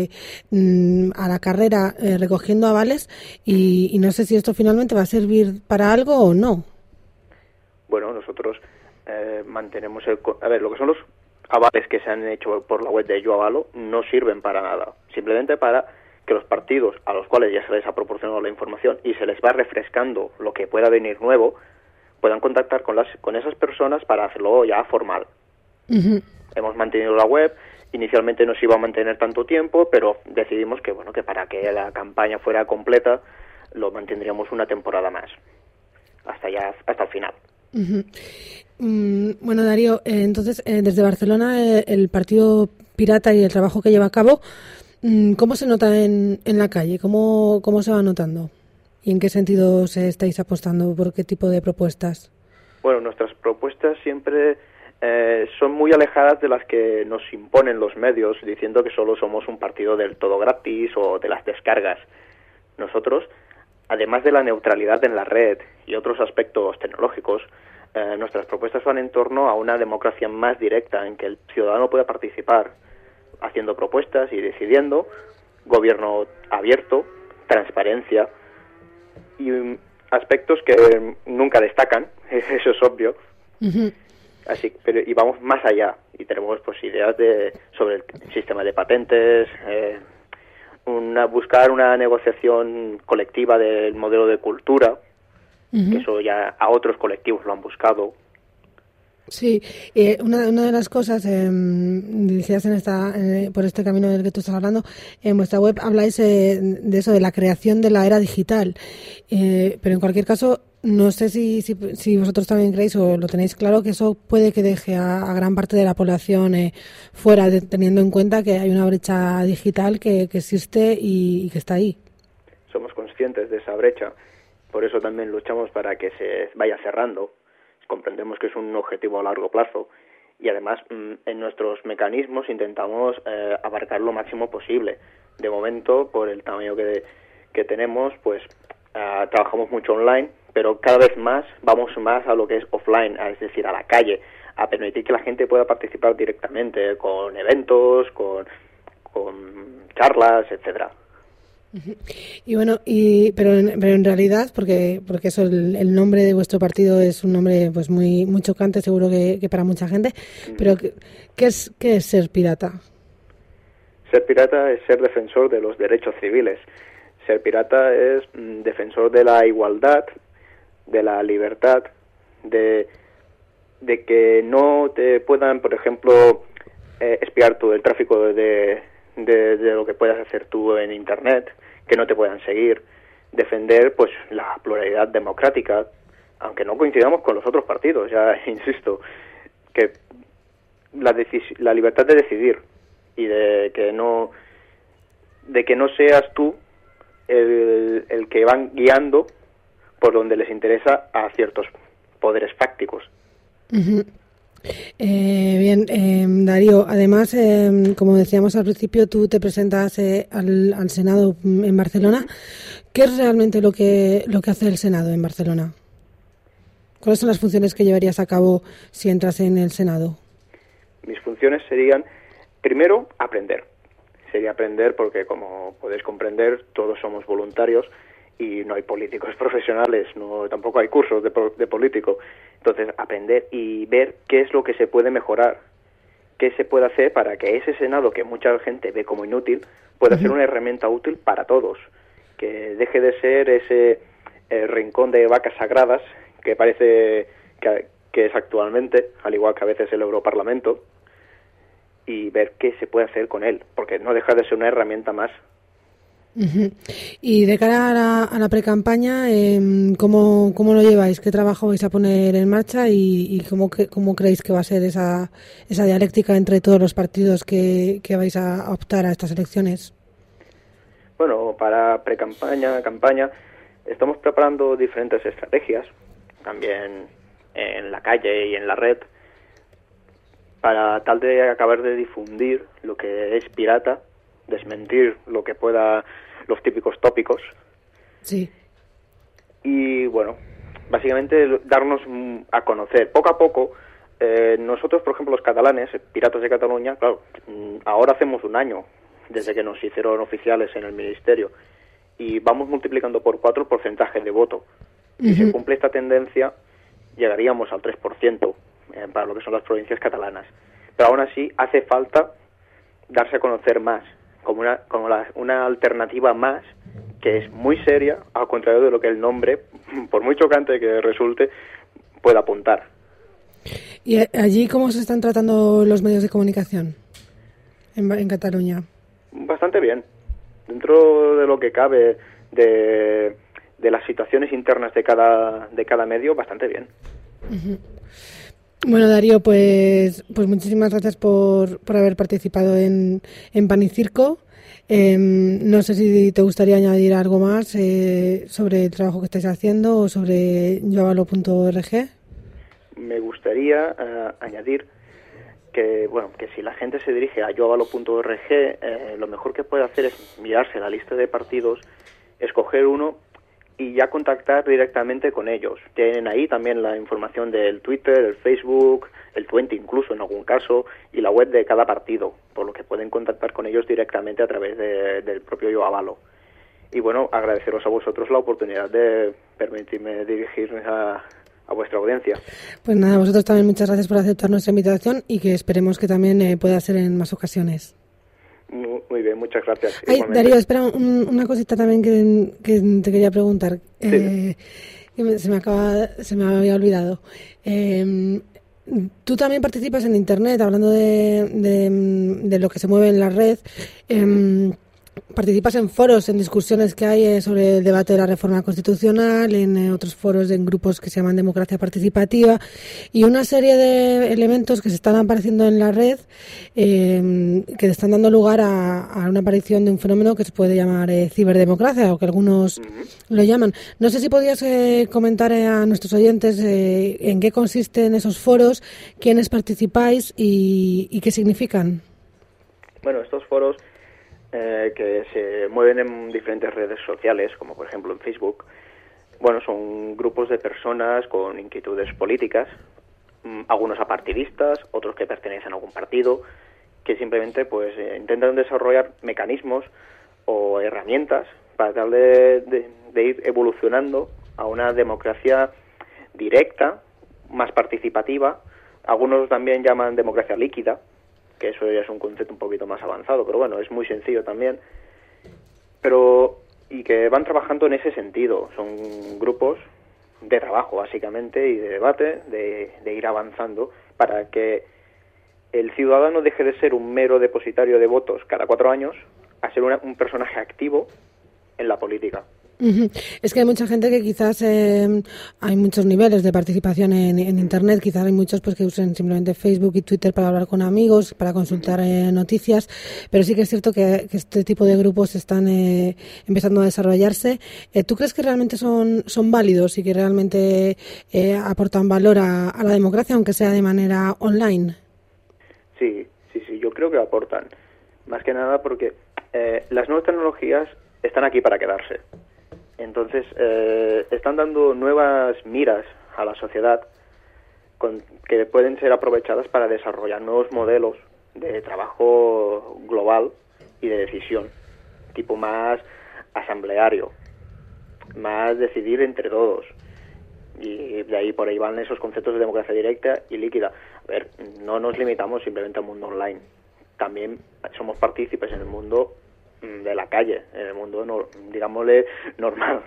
a la carrera recogiendo avales y no sé si esto finalmente va a servir para algo o no. Bueno, nosotros mantenemos a ver, lo que son los avales que se han hecho por la web de Yo Avalo no sirven para nada, simplemente para que los partidos a los cuales ya se les ha proporcionado la información y se les va refrescando lo que pueda venir nuevo, puedan contactar con esas personas para hacerlo ya formal. Uh-huh. Hemos mantenido la web, inicialmente no se iba a mantener tanto tiempo, pero decidimos que bueno, que para que la campaña fuera completa lo mantendríamos una temporada más, hasta el final. Uh-huh. Bueno, Darío, entonces desde Barcelona el Partido Pirata y el trabajo que lleva a cabo, ¿cómo se nota en la calle? ¿Cómo se va notando? ¿Y en qué sentido se estáis apostando? ¿Por qué tipo de propuestas? Bueno, nuestras propuestas siempre son muy alejadas de las que nos imponen los medios, diciendo que solo somos un partido del todo gratis o de las descargas. Nosotros, además de la neutralidad en la red y otros aspectos tecnológicos, nuestras propuestas van en torno a una democracia más directa, en que el ciudadano pueda participar haciendo propuestas y decidiendo, gobierno abierto, transparencia y aspectos que nunca destacan, eso es obvio. Uh-huh. Y vamos más allá y tenemos pues ideas sobre el sistema de patentes, buscar una negociación colectiva del modelo de cultura, uh-huh, que eso ya a otros colectivos lo han buscado. Sí, una de las cosas dirigidas por este camino del que tú estás hablando, en vuestra web habláis de eso, de la creación de la era digital, pero en cualquier caso no sé si vosotros también creéis o lo tenéis claro que eso puede que deje a gran parte de la población fuera, teniendo en cuenta que hay una brecha digital que existe y que está ahí. Somos conscientes de esa brecha, por eso también luchamos para que se vaya cerrando. Comprendemos que es un objetivo a largo plazo y además en nuestros mecanismos intentamos abarcar lo máximo posible. De momento, por el tamaño que tenemos, pues trabajamos mucho online, pero cada vez más vamos más a lo que es offline, es decir, a la calle, a permitir que la gente pueda participar directamente con eventos, con charlas, etcétera. Y bueno, pero en realidad, porque eso, el nombre de vuestro partido es un nombre pues muy chocante, seguro que para mucha gente, pero ¿qué es ser pirata? Ser pirata es ser defensor de los derechos civiles. Ser pirata es defensor de la igualdad, de la libertad, de que no te puedan, por ejemplo, espiar todo el tráfico de lo que puedas hacer tú en Internet, que no te puedan seguir, defender pues la pluralidad democrática, aunque no coincidamos con los otros partidos, ya insisto, que la libertad de decidir y de que no seas tú el que van guiando por donde les interesa a ciertos poderes fácticos. Uh-huh. Bien, Darío, además, como decíamos al principio, tú te presentas al Senado en Barcelona. ¿Qué es realmente lo que hace el Senado en Barcelona? ¿Cuáles son las funciones que llevarías a cabo si entras en el Senado? Mis funciones serían, primero, aprender. Sería aprender porque, como podéis comprender, todos somos voluntarios y no hay políticos profesionales, tampoco hay cursos de político. Entonces, aprender y ver qué es lo que se puede mejorar, qué se puede hacer para que ese Senado, que mucha gente ve como inútil, pueda ser una herramienta útil para todos, que deje de ser ese rincón de vacas sagradas que parece que es actualmente, al igual que a veces el Europarlamento, y ver qué se puede hacer con él, porque no deja de ser una herramienta más. Uh-huh. Y de cara a la precampaña, ¿cómo lo lleváis? ¿Qué trabajo vais a poner en marcha y cómo creéis que va a ser esa dialéctica entre todos los partidos que vais a optar a estas elecciones? Bueno, para precampaña, campaña, estamos preparando diferentes estrategias, también en la calle y en la red, para tal de acabar de difundir lo que es pirata, desmentir lo que pueda, los típicos tópicos. Sí. Y bueno, básicamente darnos a conocer. Poco a poco, nosotros, por ejemplo, los catalanes, Piratas de Cataluña, claro, ahora hacemos un año desde que nos hicieron oficiales en el ministerio y vamos multiplicando por 4 el porcentaje de voto. Si se cumple esta tendencia, llegaríamos al 3% para lo que son las provincias catalanas. Pero aún así hace falta darse a conocer más, como una alternativa más que es muy seria, al contrario de lo que el nombre, por muy chocante que resulte, pueda apuntar. ¿Y allí cómo se están tratando los medios de comunicación en Cataluña? Bastante bien. Dentro de lo que cabe de las situaciones internas de cada medio, bastante bien. Uh-huh. Bueno, Darío, pues muchísimas gracias por haber participado en Pan y Circo. No sé si te gustaría añadir algo más sobre el trabajo que estáis haciendo o sobre yoavalo.org. me gustaría añadir que, bueno, que si la gente se dirige a yoavalo.org, lo mejor que puede hacer es mirarse la lista de partidos, escoger uno y ya contactar directamente con ellos. Tienen ahí también la información del Twitter, el Facebook, el Twenty incluso en algún caso, y la web de cada partido, por lo que pueden contactar con ellos directamente a través del propio Yo Avalo. Y bueno, agradeceros a vosotros la oportunidad de permitirme dirigirme a vuestra audiencia. Pues nada, vosotros también muchas gracias por aceptar nuestra invitación y que esperemos que también pueda ser en más ocasiones. Muy bien, muchas gracias. Ay, Darío, espera, una cosita también que te quería preguntar. Sí. Que se me había olvidado. Tú también participas en Internet, hablando de lo que se mueve en la red. Participas en foros, en discusiones que hay sobre el debate de la reforma constitucional, en otros foros, en grupos que se llaman democracia participativa, y una serie de elementos que se están apareciendo en la red que están dando lugar a una aparición de un fenómeno que se puede llamar ciberdemocracia, o que algunos lo llaman. No sé si podías comentar a nuestros oyentes en qué consisten esos foros, quiénes participáis y qué significan. Bueno, estos foros que se mueven en diferentes redes sociales, como por ejemplo en Facebook, bueno, son grupos de personas con inquietudes políticas, algunos apartidistas, otros que pertenecen a algún partido, que simplemente pues intentan desarrollar mecanismos o herramientas para tratar de ir evolucionando a una democracia directa, más participativa. Algunos también llaman democracia líquida, que eso ya es un concepto un poquito más avanzado, pero bueno, es muy sencillo también. Y que van trabajando en ese sentido. Son grupos de trabajo, básicamente, y de debate, de ir avanzando para que el ciudadano deje de ser un mero depositario de votos cada 4 años a ser un personaje activo en la política. Es que hay mucha gente que quizás hay muchos niveles de participación en Internet. Quizás hay muchos pues que usen simplemente Facebook y Twitter para hablar con amigos, para consultar noticias, pero sí que es cierto que este tipo de grupos están empezando a desarrollarse. ¿Tú crees que realmente son válidos y que realmente aportan valor a la democracia, aunque sea de manera online? Sí, yo creo que aportan. Más que nada porque las nuevas tecnologías están aquí para quedarse. Entonces, están dando nuevas miras a la sociedad que pueden ser aprovechadas para desarrollar nuevos modelos de trabajo global y de decisión, tipo más asambleario, más decidir entre todos. Y de ahí por ahí van esos conceptos de democracia directa y líquida. A ver, no nos limitamos simplemente al mundo online. También somos partícipes en el mundo de la calle, en el mundo, digámosle, normal.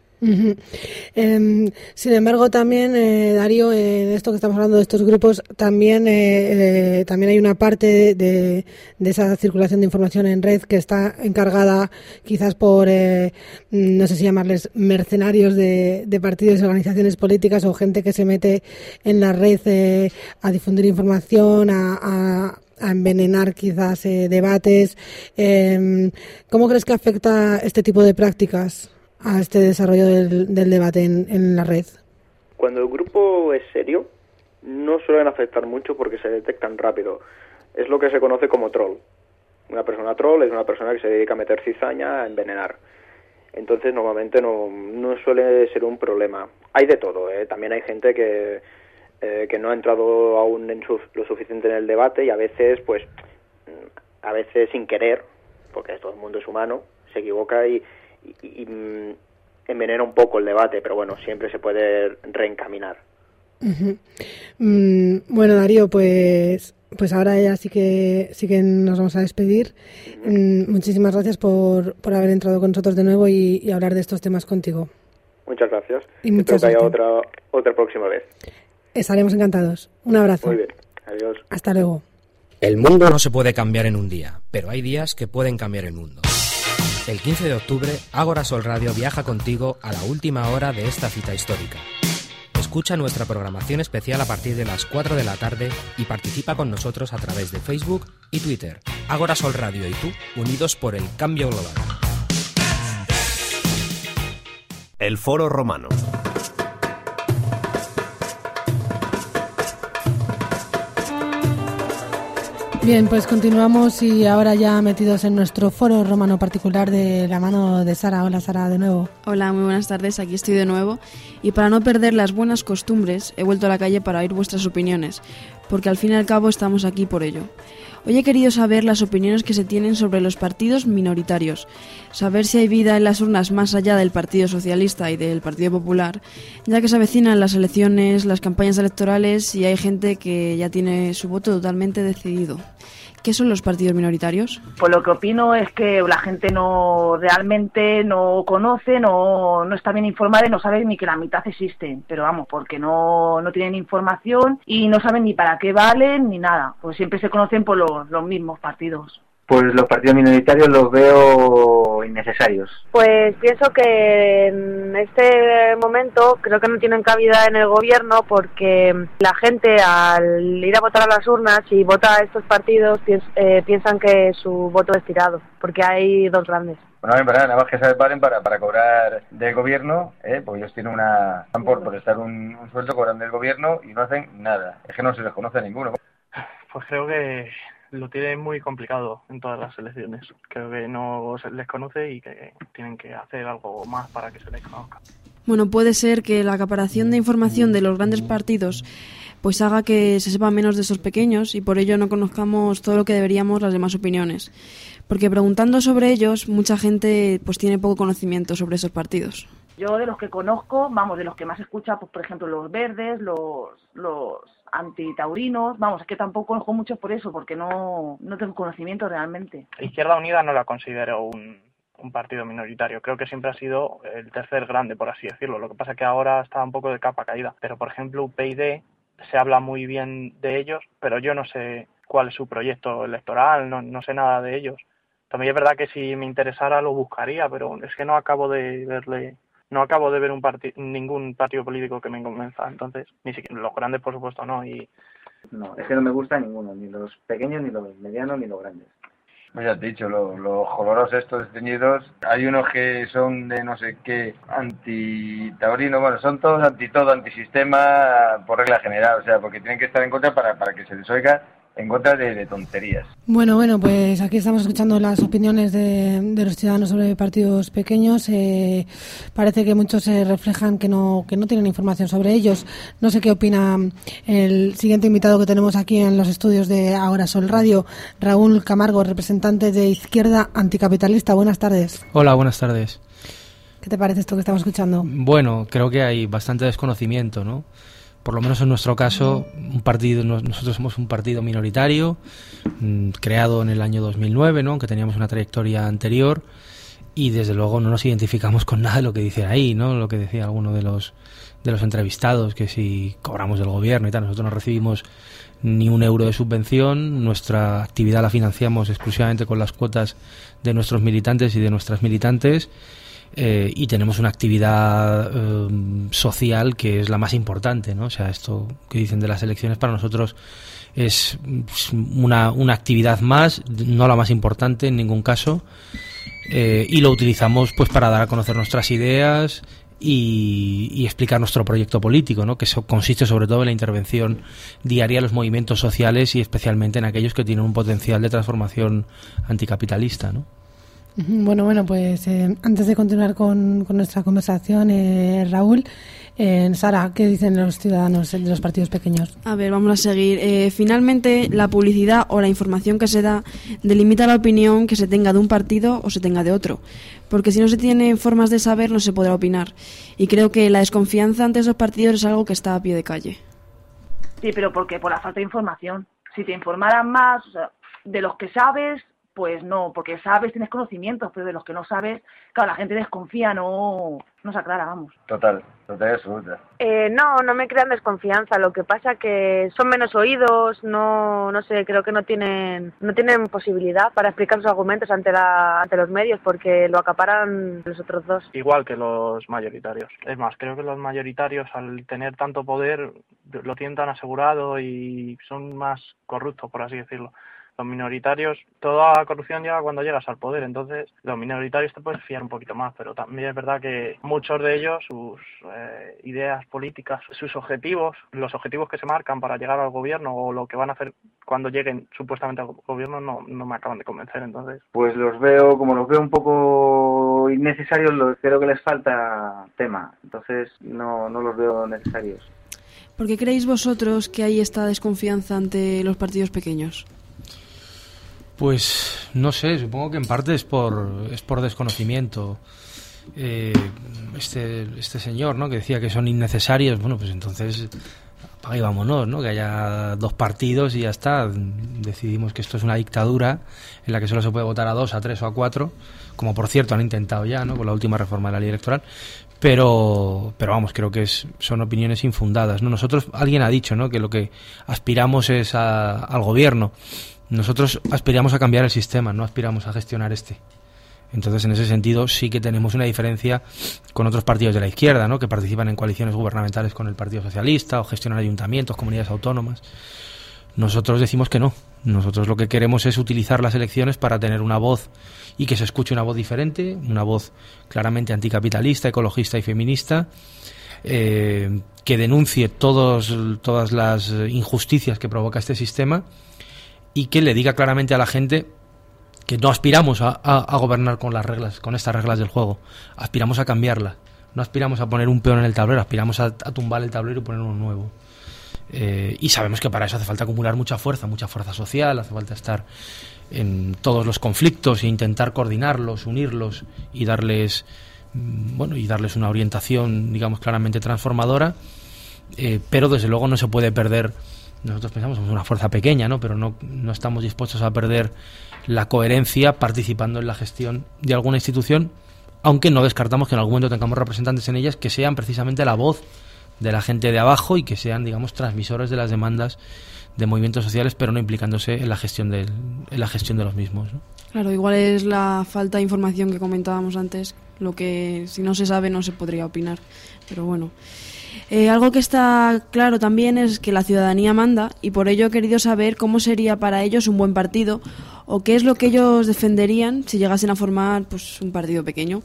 Sin embargo, también, Darío, en esto que estamos hablando de estos grupos, también hay una parte de esa circulación de información en red que está encargada quizás por, no sé si llamarles mercenarios de partidos y organizaciones políticas, o gente que se mete en la red a difundir información, a envenenar quizás debates. ¿Cómo crees que afecta este tipo de prácticas a este desarrollo del debate en la red? Cuando el grupo es serio, no suelen afectar mucho porque se detectan rápido. Es lo que se conoce como troll. Una persona troll es una persona que se dedica a meter cizaña, a envenenar. Entonces normalmente no suele ser un problema. Hay de todo, También hay gente que no ha entrado aún lo suficiente en el debate y a veces sin querer, porque todo el mundo es humano, se equivoca y envenena un poco el debate, pero bueno, siempre se puede reencaminar. Bueno, Darío, pues ahora ya sí que nos vamos a despedir. Muchísimas gracias por haber entrado con nosotros de nuevo y hablar de estos temas contigo. Muchas gracias. Y espero que haya otra próxima vez. Estaremos encantados. Un abrazo. Muy bien. Adiós. Hasta luego. El mundo no se puede cambiar en un día, pero hay días que pueden cambiar el mundo. El 15 de octubre, Ágora Sol Radio viaja contigo a la última hora de esta cita histórica. Escucha nuestra programación especial a partir de las 4 de la tarde y participa con nosotros a través de Facebook y Twitter. Ágora Sol Radio y tú, unidos por el cambio global. El Foro Romano. Bien, pues continuamos y ahora ya metidos en nuestro foro romano particular de la mano de Sara. Hola Sara, de nuevo. Hola, muy buenas tardes, aquí estoy de nuevo. Y para no perder las buenas costumbres, he vuelto a la calle para oír vuestras opiniones, porque al fin y al cabo estamos aquí por ello. Hoy he querido saber las opiniones que se tienen sobre los partidos minoritarios, saber si hay vida en las urnas más allá del Partido Socialista y del Partido Popular, ya que se avecinan las elecciones, las campañas electorales y hay gente que ya tiene su voto totalmente decidido. ¿Qué son los partidos minoritarios? Pues lo que opino es que la gente realmente no conoce, no está bien informada y no sabe ni que la mitad existen, pero vamos, porque no tienen información y no saben ni para qué valen ni nada, pues siempre se conocen por los mismos partidos. Pues los partidos minoritarios los veo innecesarios. Pues pienso que en este momento creo que no tienen cabida en el gobierno porque la gente al ir a votar a las urnas y vota a estos partidos piensan que su voto es tirado, porque hay dos grandes. Bueno, nada más que se valen para cobrar del gobierno, porque ellos tienen están por estar un sueldo, cobran del gobierno y no hacen nada. Es que no se les conoce a ninguno. Pues creo que lo tienen muy complicado en todas las elecciones. Creo que no se les conoce y que tienen que hacer algo más para que se les conozca. Bueno, puede ser que la acaparación de información de los grandes partidos pues haga que se sepa menos de esos pequeños y por ello no conozcamos todo lo que deberíamos las demás opiniones. Porque preguntando sobre ellos, mucha gente pues tiene poco conocimiento sobre esos partidos. Yo de los que conozco, de los que más escucha, pues por ejemplo los verdes, los antitaurinos, es que tampoco conozco muchos por eso, porque no tengo conocimiento realmente. Izquierda Unida no la considero un partido minoritario, creo que siempre ha sido el tercer grande, por así decirlo. Lo que pasa es que ahora está un poco de capa caída, pero por ejemplo UPyD se habla muy bien de ellos, pero yo no sé cuál es su proyecto electoral, no sé nada de ellos. También es verdad que si me interesara lo buscaría, pero es que no acabo de ver ningún partido político que me convenza, entonces ni siquiera los grandes por supuesto no. No, es que no me gusta ninguno, ni los pequeños, ni los medianos, ni los grandes. Pues ya te he dicho, los colores estos teñidos, hay unos que son de no sé qué, antitaurinos, son todos todo, antisistema por regla general, o sea, porque tienen que estar en contra para que se les oiga en contra de tonterías. Bueno, pues aquí estamos escuchando las opiniones de los ciudadanos sobre partidos pequeños. Parece que muchos se reflejan que no tienen información sobre ellos. No sé qué opina el siguiente invitado que tenemos aquí en los estudios de Ahora Sol Radio, Raúl Camargo, representante de Izquierda Anticapitalista. Buenas tardes. Hola, buenas tardes. ¿Qué te parece esto que estamos escuchando? Bueno, creo que hay bastante desconocimiento, ¿no? Por lo menos en nuestro caso, nosotros somos un partido minoritario, creado en el año 2009, ¿no? Aunque teníamos una trayectoria anterior, y desde luego no nos identificamos con nada de lo que dicen ahí, ¿no? Lo que decía alguno de los entrevistados, que si cobramos del gobierno y tal, nosotros no recibimos ni un euro de subvención, nuestra actividad la financiamos exclusivamente con las cuotas de nuestros militantes y de nuestras militantes. Y tenemos una actividad social que es la más importante, ¿no? O sea, esto que dicen de las elecciones para nosotros es una actividad más, no la más importante en ningún caso, y lo utilizamos pues para dar a conocer nuestras ideas y explicar nuestro proyecto político, ¿no? Que eso consiste sobre todo en la intervención diaria en los movimientos sociales y especialmente en aquellos que tienen un potencial de transformación anticapitalista, ¿no? Bueno, pues antes de continuar con nuestra conversación, Raúl, Sara, ¿qué dicen los ciudadanos de los partidos pequeños? A ver, vamos a seguir. Finalmente, la publicidad o la información que se da delimita la opinión que se tenga de un partido o se tenga de otro, porque si no se tienen formas de saber no se podrá opinar. Y creo que la desconfianza ante esos partidos es algo que está a pie de calle. Sí, pero porque por la falta de información. Si te informaran más de los que sabes, pues no, porque sabes, tienes conocimientos, pero de los que no sabes, claro, la gente desconfía, no se aclara, vamos. Total y absoluta. No me crean desconfianza, lo que pasa que son menos oídos, no sé, creo que no tienen posibilidad para explicar sus argumentos ante los medios, porque lo acaparan los otros dos. Igual que los mayoritarios. Es más, creo que los mayoritarios, al tener tanto poder, lo tienen tan asegurado y son más corruptos, por así decirlo. Los minoritarios, toda la corrupción llega cuando llegas al poder, entonces los minoritarios te puedes fiar un poquito más, pero también es verdad que muchos de ellos, sus ideas políticas, sus objetivos, los objetivos que se marcan para llegar al gobierno o lo que van a hacer cuando lleguen supuestamente al gobierno no me acaban de convencer, entonces. Pues los veo un poco innecesarios, creo que les falta tema, entonces no los veo necesarios. ¿Por qué creéis vosotros que hay esta desconfianza ante los partidos pequeños? Pues no sé, supongo que en parte es por desconocimiento. Este señor, ¿no?, que decía que son innecesarios, bueno, pues entonces apaga y vámonos, ¿no?, que haya 2 partidos y ya está. Decidimos que esto es una dictadura en la que solo se puede votar a 2, a 3 o a 4, como por cierto han intentado ya, ¿no?, con la última reforma de la ley electoral. Pero vamos, creo que son opiniones infundadas, ¿no? Nosotros, alguien ha dicho, ¿no?, que lo que aspiramos es al gobierno. Nosotros aspiramos a cambiar el sistema, no aspiramos a gestionar este. Entonces, en ese sentido, sí que tenemos una diferencia con otros partidos de la izquierda, ¿no?, que participan en coaliciones gubernamentales con el Partido Socialista o gestionan ayuntamientos, comunidades autónomas. Nosotros decimos que no. Nosotros lo que queremos es utilizar las elecciones para tener una voz y que se escuche una voz diferente, una voz claramente anticapitalista, ecologista y feminista, que denuncie todas las injusticias que provoca este sistema y que le diga claramente a la gente que no aspiramos a gobernar con estas reglas del juego, aspiramos a cambiarlas, no aspiramos a poner un peón en el tablero, aspiramos a tumbar el tablero y poner uno nuevo. Y sabemos que para eso hace falta acumular mucha fuerza social, hace falta estar en todos los conflictos e intentar coordinarlos, unirlos y darles una orientación, digamos, claramente transformadora, pero desde luego no se puede perder. Nosotros pensamos que somos una fuerza pequeña, ¿no?, pero no estamos dispuestos a perder la coherencia participando en la gestión de alguna institución, aunque no descartamos que en algún momento tengamos representantes en ellas que sean precisamente la voz de la gente de abajo y que sean, digamos, transmisores de las demandas de movimientos sociales, pero no implicándose en la gestión de los mismos, ¿no? Claro, igual es la falta de información que comentábamos antes, lo que si no se sabe no se podría opinar, pero bueno. Algo que está claro también es que la ciudadanía manda, y por ello he querido saber cómo sería para ellos un buen partido o qué es lo que ellos defenderían si llegasen a formar, pues, un partido pequeño.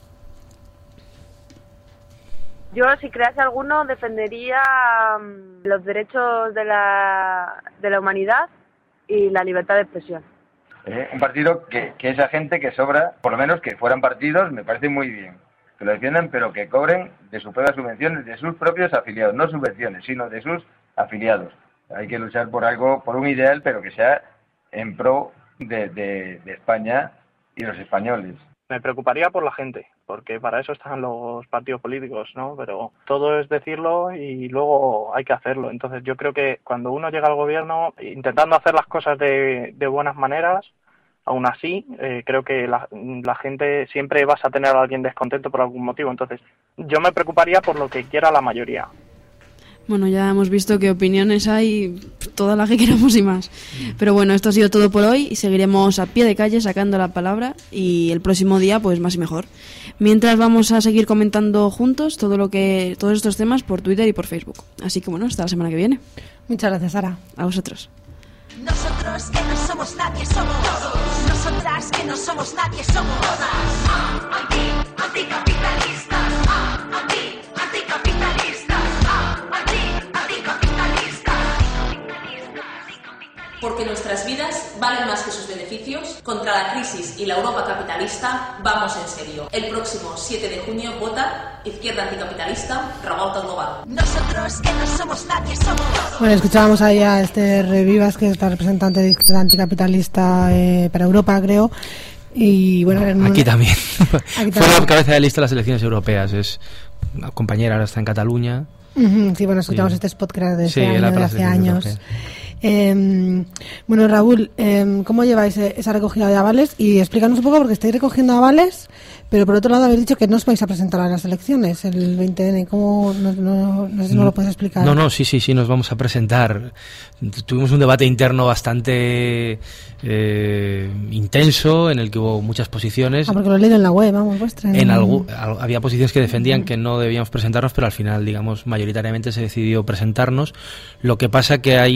Yo, si crease alguno, defendería los derechos de la humanidad y la libertad de expresión. Un partido que esa gente que sobra, por lo menos que fueran partidos, me parece muy bien. Que lo defiendan, pero que cobren de sus propias subvenciones, de sus propios afiliados, no subvenciones, sino de sus afiliados. Hay que luchar por algo, por un ideal, pero que sea en pro de España y los españoles. Me preocuparía por la gente, porque para eso están los partidos políticos, ¿no? Pero todo es decirlo y luego hay que hacerlo. Entonces yo creo que cuando uno llega al gobierno intentando hacer las cosas de buenas maneras, aún así, creo que la gente siempre vas a tener a alguien descontento por algún motivo. Entonces, yo me preocuparía por lo que quiera la mayoría. Bueno, ya hemos visto que opiniones hay todas las que queramos y más. Pero bueno, esto ha sido todo por hoy y seguiremos a pie de calle sacando la palabra y el próximo día, pues más y mejor. Mientras vamos a seguir comentando juntos todos estos temas por Twitter y por Facebook. Así que bueno, hasta la semana que viene. Muchas gracias, Sara. A vosotros. Nosotros que no somos nadie somos todos. Nosotras que no somos nadie somos todas. Anticapitalistas. Anticapitalistas. Anticapitalistas. Porque nuestras vidas valen más que sus beneficios. Contra la crisis y la Europa capitalista, vamos en serio. El próximo 7 de junio vota Izquierda Anticapitalista, Revolta Global. Nosotros que no somos nadie somos todos. Bueno, escuchábamos ahí a Esther Rivas, que es la representante de Izquierda Anticapitalista para Europa, creo. Y bueno, aquí también. Fue la cabeza de lista de las elecciones europeas. Es una compañera, ahora está en Cataluña. Sí, bueno, escuchamos este spot que era de hace años. Bueno, Raúl, ¿cómo lleváis esa recogida de avales? Y explícanos un poco, porque estáis recogiendo avales, pero por otro lado habéis dicho que no os vais a presentar a las elecciones el 20N. ¿Cómo? No sé si no lo puedes explicar. No, sí, nos vamos a presentar. Tuvimos un debate interno bastante intenso, en el que hubo muchas posiciones. Porque lo he leído en la web, vamos, vuestra. Había posiciones que defendían que no debíamos presentarnos, pero al final, digamos, mayoritariamente se decidió presentarnos. Lo que pasa que hay en algunas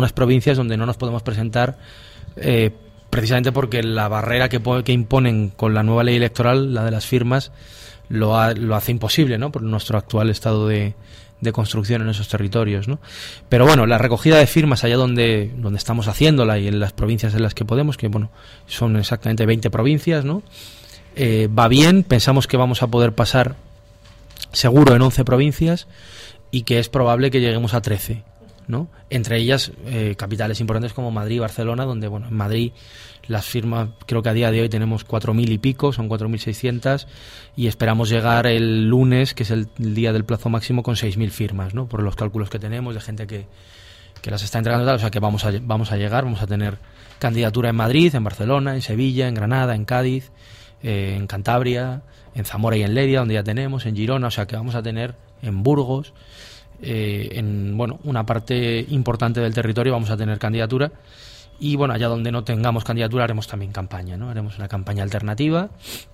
algunas provincias donde no nos podemos presentar precisamente porque la barrera que imponen con la nueva ley electoral, la de las firmas, lo hace imposible, ¿no? Por nuestro actual estado de construcción en esos territorios, ¿no? Pero bueno, la recogida de firmas allá donde estamos haciéndola y en las provincias en las que podemos, que bueno, son exactamente 20 provincias, ¿no? Va bien, pensamos que vamos a poder pasar seguro en 11 provincias y que es probable que lleguemos a 13, ¿no? Entre ellas capitales importantes como Madrid y Barcelona, donde bueno, en Madrid las firmas creo que a día de hoy tenemos 4.000 y pico, son 4.600 y esperamos llegar el lunes, que es el día del plazo máximo, con 6.000 firmas, ¿no? Por los cálculos que tenemos de gente que las está entregando, o sea que vamos a llegar, vamos a tener candidatura en Madrid, en Barcelona, en Sevilla, en Granada, en Cádiz, en Cantabria, en Zamora y en Lleida, donde ya tenemos, en Girona, o sea que vamos a tener en Burgos, en bueno, una parte importante del territorio vamos a tener candidatura. Y bueno, allá donde no tengamos candidatura haremos también campaña, ¿no? Haremos una campaña alternativa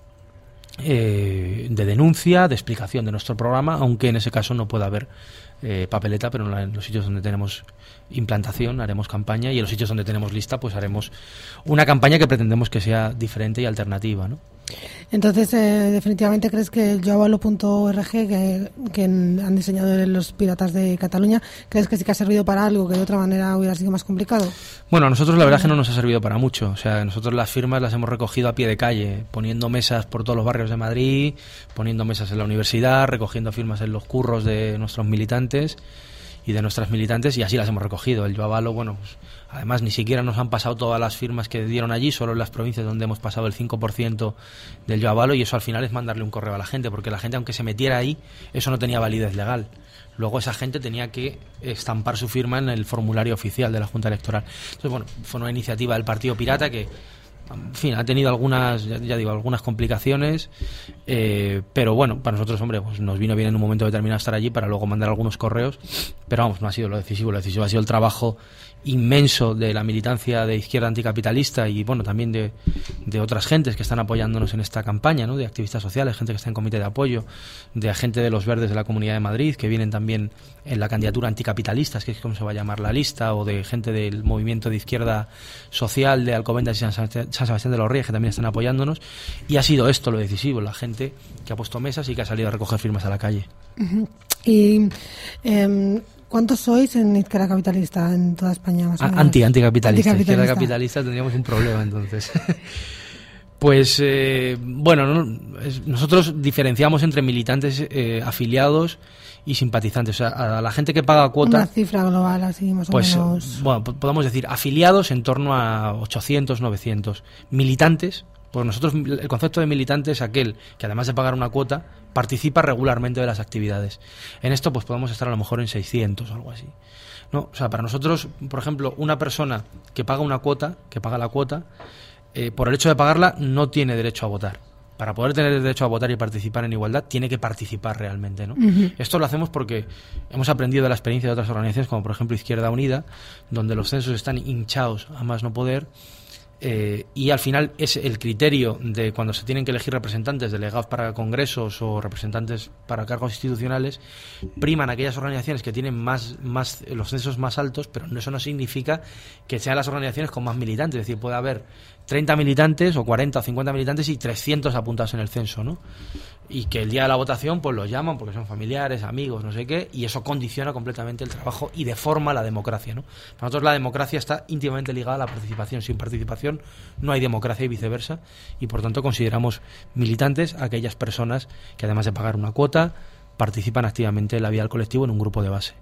de denuncia, de explicación de nuestro programa, aunque en ese caso no pueda haber papeleta, pero en los sitios donde tenemos implantación haremos campaña y en los sitios donde tenemos lista pues haremos una campaña que pretendemos que sea diferente y alternativa, ¿no? Entonces, definitivamente crees que el yoavalo.org que han diseñado los piratas de Cataluña, ¿crees que sí que ha servido para algo que de otra manera hubiera sido más complicado? Bueno, a nosotros la verdad es que no nos ha servido para mucho. O sea, nosotros las firmas las hemos recogido a pie de calle, poniendo mesas por todos los barrios de Madrid, poniendo mesas en la universidad, recogiendo firmas en los curros de nuestros militantes y de nuestras militantes, y así las hemos recogido. El Yo Avalo, bueno, pues, además ni siquiera nos han pasado todas las firmas que dieron allí, solo en las provincias donde hemos pasado el 5% del Yo Avalo, y eso al final es mandarle un correo a la gente, porque la gente, aunque se metiera ahí, eso no tenía validez legal. Luego esa gente tenía que estampar su firma en el formulario oficial de la Junta Electoral. Entonces, bueno, fue una iniciativa del Partido Pirata que, en fin, ha tenido algunas, ya digo, algunas complicaciones, pero bueno, para nosotros, hombre, pues nos vino bien en un momento determinado estar allí para luego mandar algunos correos, pero vamos, no ha sido lo decisivo ha sido el trabajo inmenso de la militancia de izquierda anticapitalista y bueno, también de otras gentes que están apoyándonos en esta campaña, ¿no? De activistas sociales, gente que está en comité de apoyo, de gente de los Verdes de la Comunidad de Madrid, que vienen también en la candidatura anticapitalistas, que es como se va a llamar la lista, o de gente del movimiento de izquierda social de Alcobendas y San Sebastián de los Reyes, que también están apoyándonos, y ha sido esto lo decisivo, la gente que ha puesto mesas y que ha salido a recoger firmas a la calle. Uh-huh. Y ¿cuántos sois en Izquierda Capitalista en toda España? Más o menos? Anticapitalista. Izquierda Capitalista tendríamos un problema entonces. Pues bueno, nosotros diferenciamos entre militantes afiliados y simpatizantes. O sea, a la gente que paga cuota... Una cifra global así más pues, o menos. Bueno, podemos decir afiliados en torno a 800, 900. Militantes, pues nosotros el concepto de militante es aquel que además de pagar una cuota participa regularmente de las actividades. En esto pues podemos estar a lo mejor en 600 o algo así, ¿no? O sea, para nosotros, por ejemplo, una persona que paga una cuota, que paga la cuota, por el hecho de pagarla no tiene derecho a votar. Para poder tener derecho a votar y participar en igualdad tiene que participar realmente, ¿no? Uh-huh. Esto lo hacemos porque hemos aprendido de la experiencia de otras organizaciones como por ejemplo Izquierda Unida, donde los censos están hinchados a más no poder. Y al final es el criterio de cuando se tienen que elegir representantes delegados para congresos o representantes para cargos institucionales, priman aquellas organizaciones que tienen más los censos más altos, pero eso no significa que sean las organizaciones con más militantes. Es decir, puede haber 30 militantes o 40 o 50 militantes y 300 apuntados en el censo, ¿no? Y que el día de la votación pues los llaman porque son familiares, amigos, no sé qué, y eso condiciona completamente el trabajo y deforma la democracia, ¿no? Para nosotros la democracia está íntimamente ligada a la participación. Sin participación no hay democracia y viceversa, y por tanto consideramos militantes a aquellas personas que además de pagar una cuota participan activamente en la vida del colectivo en un grupo de base.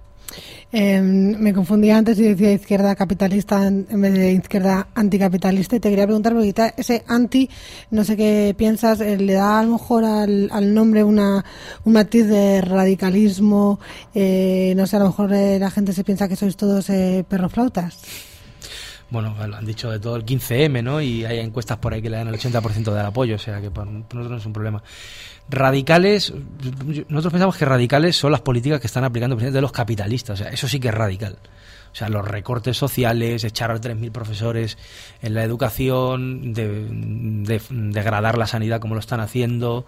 Me confundía antes y decía izquierda capitalista en vez de izquierda anticapitalista, y te quería preguntar porque ese anti, no sé qué piensas, le da a lo mejor al nombre un matiz de radicalismo, no sé, a lo mejor la gente se piensa que sois todos perroflautas. Bueno, lo han dicho de todo el 15M, ¿no? Y hay encuestas por ahí que le dan el 80% del apoyo, o sea que para nosotros no es un problema. Radicales, nosotros pensamos que radicales son las políticas que están aplicando precisamente los capitalistas, o sea, eso sí que es radical. O sea, los recortes sociales, echar a 3.000 profesores en la educación, degradar la sanidad como lo están haciendo,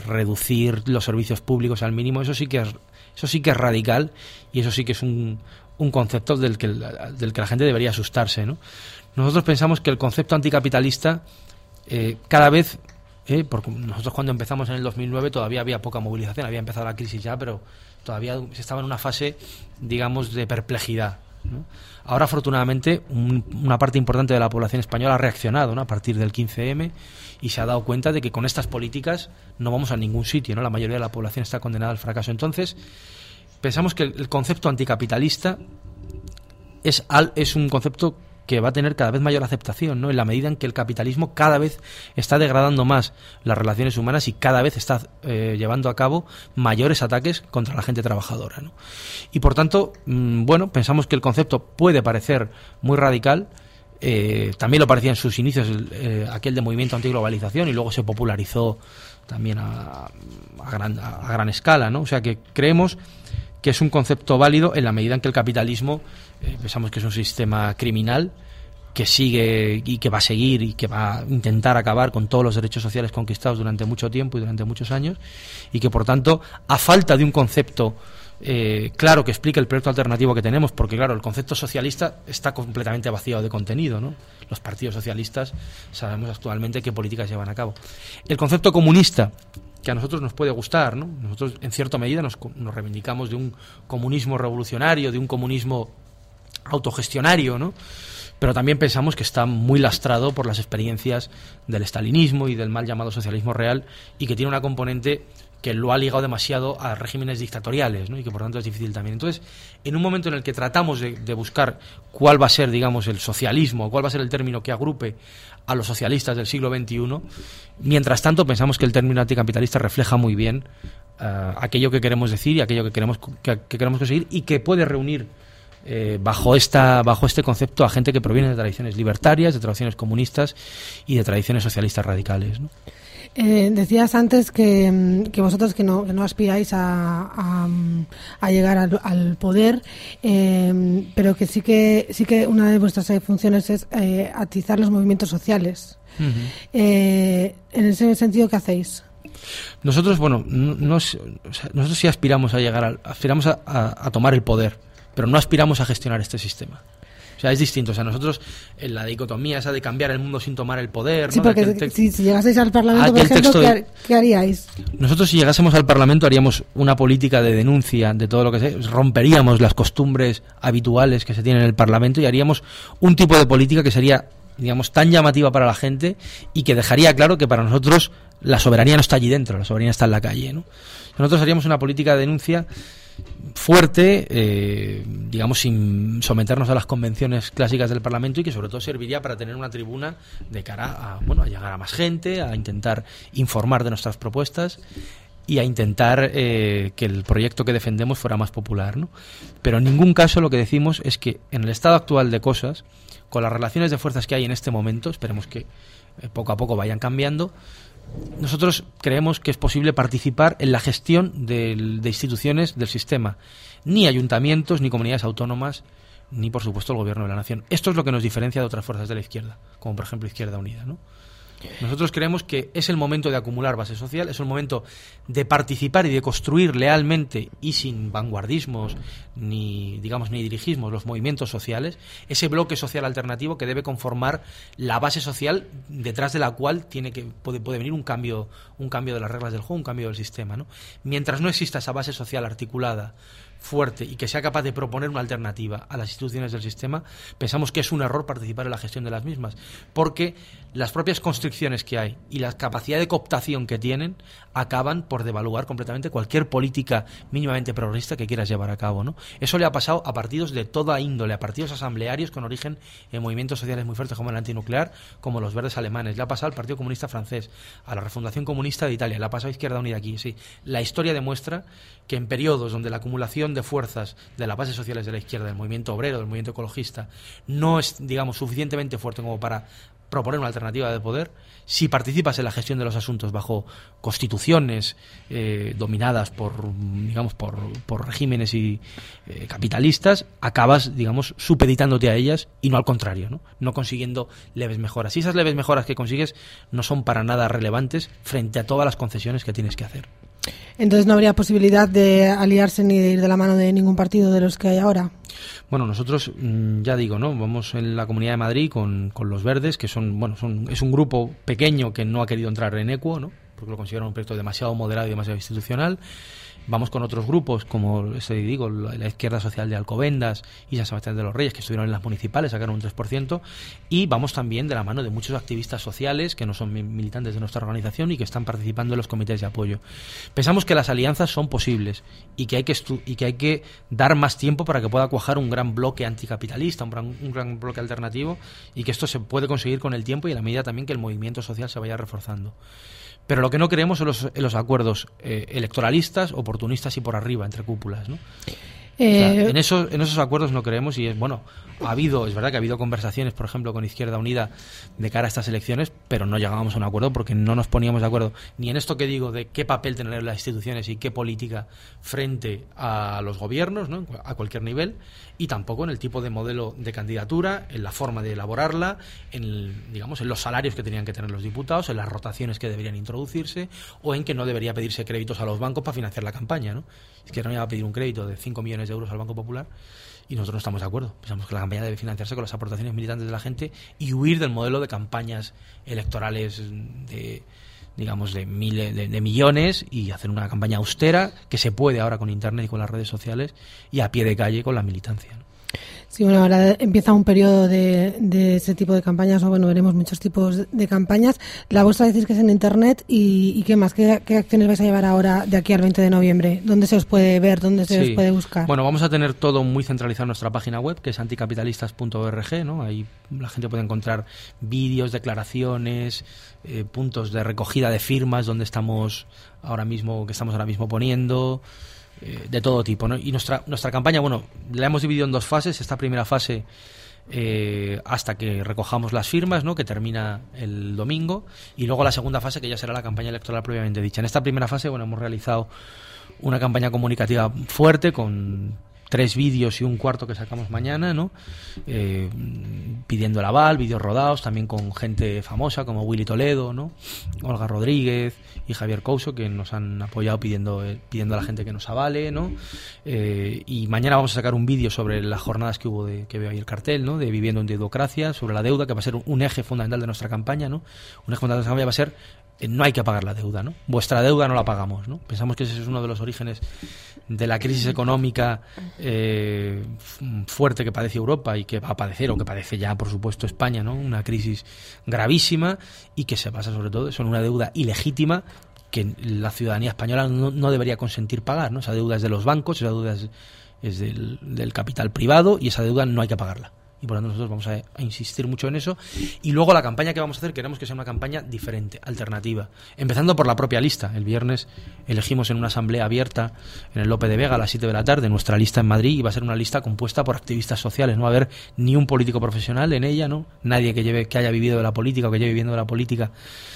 reducir los servicios públicos al mínimo, eso sí que es radical, y eso sí que es un concepto del que la gente debería asustarse, ¿no? Nosotros pensamos que el concepto anticapitalista cada vez, porque nosotros cuando empezamos en el 2009 todavía había poca movilización, había empezado la crisis ya, pero todavía se estaba en una fase, digamos, de perplejidad, ¿no? Ahora, afortunadamente, una parte importante de la población española ha reaccionado, ¿no?, a partir del 15M, y se ha dado cuenta de que con estas políticas no vamos a ningún sitio, ¿no? La mayoría de la población está condenada al fracaso. Entonces, pensamos que el concepto anticapitalista es un concepto que va a tener cada vez mayor aceptación, ¿no?, en la medida en que el capitalismo cada vez está degradando más las relaciones humanas y cada vez está llevando a cabo mayores ataques contra la gente trabajadora, ¿no? Y por tanto, bueno, pensamos que el concepto puede parecer muy radical. También lo parecía en sus inicios aquel de movimiento antiglobalización, y luego se popularizó también a gran escala, ¿no? O sea que creemos que es un concepto válido en la medida en que el capitalismo pensamos que es un sistema criminal que sigue y que va a seguir y que va a intentar acabar con todos los derechos sociales conquistados durante mucho tiempo y durante muchos años, y que por tanto, a falta de un concepto claro que explique el proyecto alternativo que tenemos, porque claro, el concepto socialista está completamente vaciado de contenido, ¿no? Los partidos socialistas sabemos actualmente qué políticas llevan a cabo. El concepto comunista, que a nosotros nos puede gustar, ¿no? Nosotros en cierta medida nos reivindicamos de un comunismo revolucionario, de un comunismo autogestionario, ¿no? Pero también pensamos que está muy lastrado por las experiencias del estalinismo y del mal llamado socialismo real, y que tiene una componente que lo ha ligado demasiado a regímenes dictatoriales, ¿no? Y que por tanto es difícil también. Entonces, en un momento en el que tratamos de buscar cuál va a ser, digamos, el socialismo, cuál va a ser el término que agrupe a los socialistas del siglo XXI, mientras tanto pensamos que el término anticapitalista refleja muy bien aquello que queremos decir y aquello que queremos conseguir, y que puede reunir bajo este concepto a gente que proviene de tradiciones libertarias, de tradiciones comunistas y de tradiciones socialistas radicales, ¿no? Decías antes que vosotros que no aspiráis a llegar al poder, pero que sí que una de vuestras funciones es atizar los movimientos sociales. Uh-huh. En ese sentido, ¿qué hacéis? Nosotros, bueno, nosotros sí aspiramos a llegar aspiramos a tomar el poder, pero no aspiramos a gestionar este sistema. O sea, es distinto. O sea, nosotros, en la dicotomía esa de cambiar el mundo sin tomar el poder... Sí, ¿no? Porque si llegaseis al Parlamento, por ejemplo, ¿qué haríais? Nosotros, si llegásemos al Parlamento, haríamos una política de denuncia de todo lo que se... Romperíamos las costumbres habituales que se tienen en el Parlamento y haríamos un tipo de política que sería, digamos, tan llamativa para la gente y que dejaría claro que para nosotros la soberanía no está allí dentro, la soberanía está en la calle, ¿no? Nosotros haríamos una política de denuncia fuerte, digamos, sin someternos a las convenciones clásicas del Parlamento, y que sobre todo serviría para tener una tribuna de cara a llegar a más gente, a intentar informar de nuestras propuestas y a intentar que el proyecto que defendemos fuera más popular, ¿no? Pero en ningún caso lo que decimos es que en el estado actual de cosas, con las relaciones de fuerzas que hay en este momento, esperemos que poco a poco vayan cambiando, nosotros creemos que es posible participar en la gestión de instituciones del sistema. Ni ayuntamientos, ni comunidades autónomas, ni por supuesto el gobierno de la nación. Esto es lo que nos diferencia de otras fuerzas de la izquierda, como por ejemplo Izquierda Unida, ¿no? Nosotros creemos que es el momento de acumular base social, es el momento de participar y de construir lealmente y sin vanguardismos ni dirigismos los movimientos sociales, ese bloque social alternativo que debe conformar la base social detrás de la cual puede venir un cambio de las reglas del juego, un cambio del sistema, ¿no? Mientras no exista esa base social articulada, fuerte, y que sea capaz de proponer una alternativa a las instituciones del sistema, pensamos que es un error participar en la gestión de las mismas, porque las propias constricciones que hay y la capacidad de cooptación que tienen acaban por devaluar completamente cualquier política mínimamente progresista que quieras llevar a cabo, ¿no? Eso le ha pasado a partidos de toda índole, a partidos asamblearios con origen en movimientos sociales muy fuertes como el antinuclear, como los verdes alemanes, le ha pasado al Partido Comunista francés, a la Refundación Comunista de Italia, le ha pasado a Izquierda Unida aquí, sí. La historia demuestra que en periodos donde la acumulación de fuerzas de las bases sociales de la izquierda, del movimiento obrero, del movimiento ecologista, no es, digamos, suficientemente fuerte como para proponer una alternativa de poder, si participas en la gestión de los asuntos bajo constituciones dominadas por regímenes capitalistas, acabas, digamos, supeditándote a ellas y no al contrario, no consiguiendo leves mejoras. Y esas leves mejoras que consigues no son para nada relevantes frente a todas las concesiones que tienes que hacer. Entonces no habría posibilidad de aliarse ni de ir de la mano de ningún partido de los que hay ahora. Bueno, nosotros, ya digo, ¿no? Vamos en la Comunidad de Madrid con los Verdes, que es un grupo pequeño que no ha querido entrar en Equo, ¿no? Porque lo consideran un proyecto demasiado moderado y demasiado institucional. Vamos con otros grupos, como la Izquierda Social de Alcobendas y San Sebastián de los Reyes, que estuvieron en las municipales, sacaron un 3%, y vamos también de la mano de muchos activistas sociales que no son militantes de nuestra organización y que están participando en los comités de apoyo. Pensamos que las alianzas son posibles y que hay que dar más tiempo para que pueda cuajar un gran bloque anticapitalista, un gran bloque alternativo, y que esto se puede conseguir con el tiempo y en la medida también que el movimiento social se vaya reforzando. Pero lo que no queremos son los acuerdos electoralistas, oportunistas y por arriba, entre cúpulas, ¿no? En esos acuerdos no creemos y es verdad que ha habido conversaciones, por ejemplo, con Izquierda Unida de cara a estas elecciones, pero no llegábamos a un acuerdo porque no nos poníamos de acuerdo ni en esto que digo de qué papel tener las instituciones y qué política frente a los gobiernos, ¿no? A cualquier nivel, y tampoco en el tipo de modelo de candidatura, en la forma de elaborarla, en los salarios que tenían que tener los diputados, en las rotaciones que deberían introducirse o en que no debería pedirse créditos a los bancos para financiar la campaña, ¿no? Izquierda Unida va a pedir un crédito de 5 millones de euros al Banco Popular y nosotros no estamos de acuerdo. Pensamos que la campaña debe financiarse con las aportaciones militantes de la gente y huir del modelo de campañas electorales de millones y hacer una campaña austera que se puede ahora con Internet y con las redes sociales y a pie de calle con la militancia, ¿no? Sí, bueno, ahora empieza un periodo de ese tipo de campañas, o bueno, veremos muchos tipos de campañas. La vuestra decís que es en Internet y ¿qué más? ¿Qué acciones vais a llevar ahora de aquí al 20 de noviembre? ¿Dónde se os puede ver? ¿Dónde se os puede buscar? Bueno, vamos a tener todo muy centralizado en nuestra página web, que es anticapitalistas.org, ¿no? Ahí la gente puede encontrar vídeos, declaraciones, puntos de recogida de firmas donde estamos ahora mismo poniendo, de todo tipo, ¿no? Y nuestra campaña, la hemos dividido en 2 fases. Esta primera fase hasta que recojamos las firmas, ¿no? Que termina el domingo, y luego la segunda fase, que ya será la campaña electoral propiamente dicha. En esta primera fase, hemos realizado una campaña comunicativa fuerte con 3 vídeos y un cuarto que sacamos mañana, ¿no? Pidiendo el aval, vídeos rodados, también con gente famosa como Willy Toledo, ¿no? Olga Rodríguez y Javier Couso, que nos han apoyado pidiendo a la gente que nos avale, ¿no? Y mañana vamos a sacar un vídeo sobre las jornadas que hubo que veo ahí el cartel, ¿no? De Viviendo en Deudocracia, sobre la deuda, que va a ser un eje fundamental de nuestra campaña, ¿no? Un eje fundamental de nuestra campaña va a ser no hay que pagar la deuda, ¿no? Vuestra deuda no la pagamos, ¿no? Pensamos que ese es uno de los orígenes de la crisis económica fuerte que padece Europa y que va a padecer, o que padece ya, por supuesto, España, ¿no? Una crisis gravísima y que se basa sobre todo en una deuda ilegítima que la ciudadanía española no debería consentir pagar, ¿no? Esa deuda es de los bancos, esa deuda es del capital privado y esa deuda no hay que pagarla. Y por lo tanto nosotros vamos a insistir mucho en eso. Y luego la campaña que vamos a hacer, queremos que sea una campaña diferente, alternativa, empezando por la propia lista. El viernes elegimos en una asamblea abierta en el Lope de Vega a las 7 de la tarde nuestra lista en Madrid, y va a ser una lista compuesta por activistas sociales. No va a haber ni un político profesional en ella, ¿no? Nadie que haya vivido de la política o que lleve viviendo de la política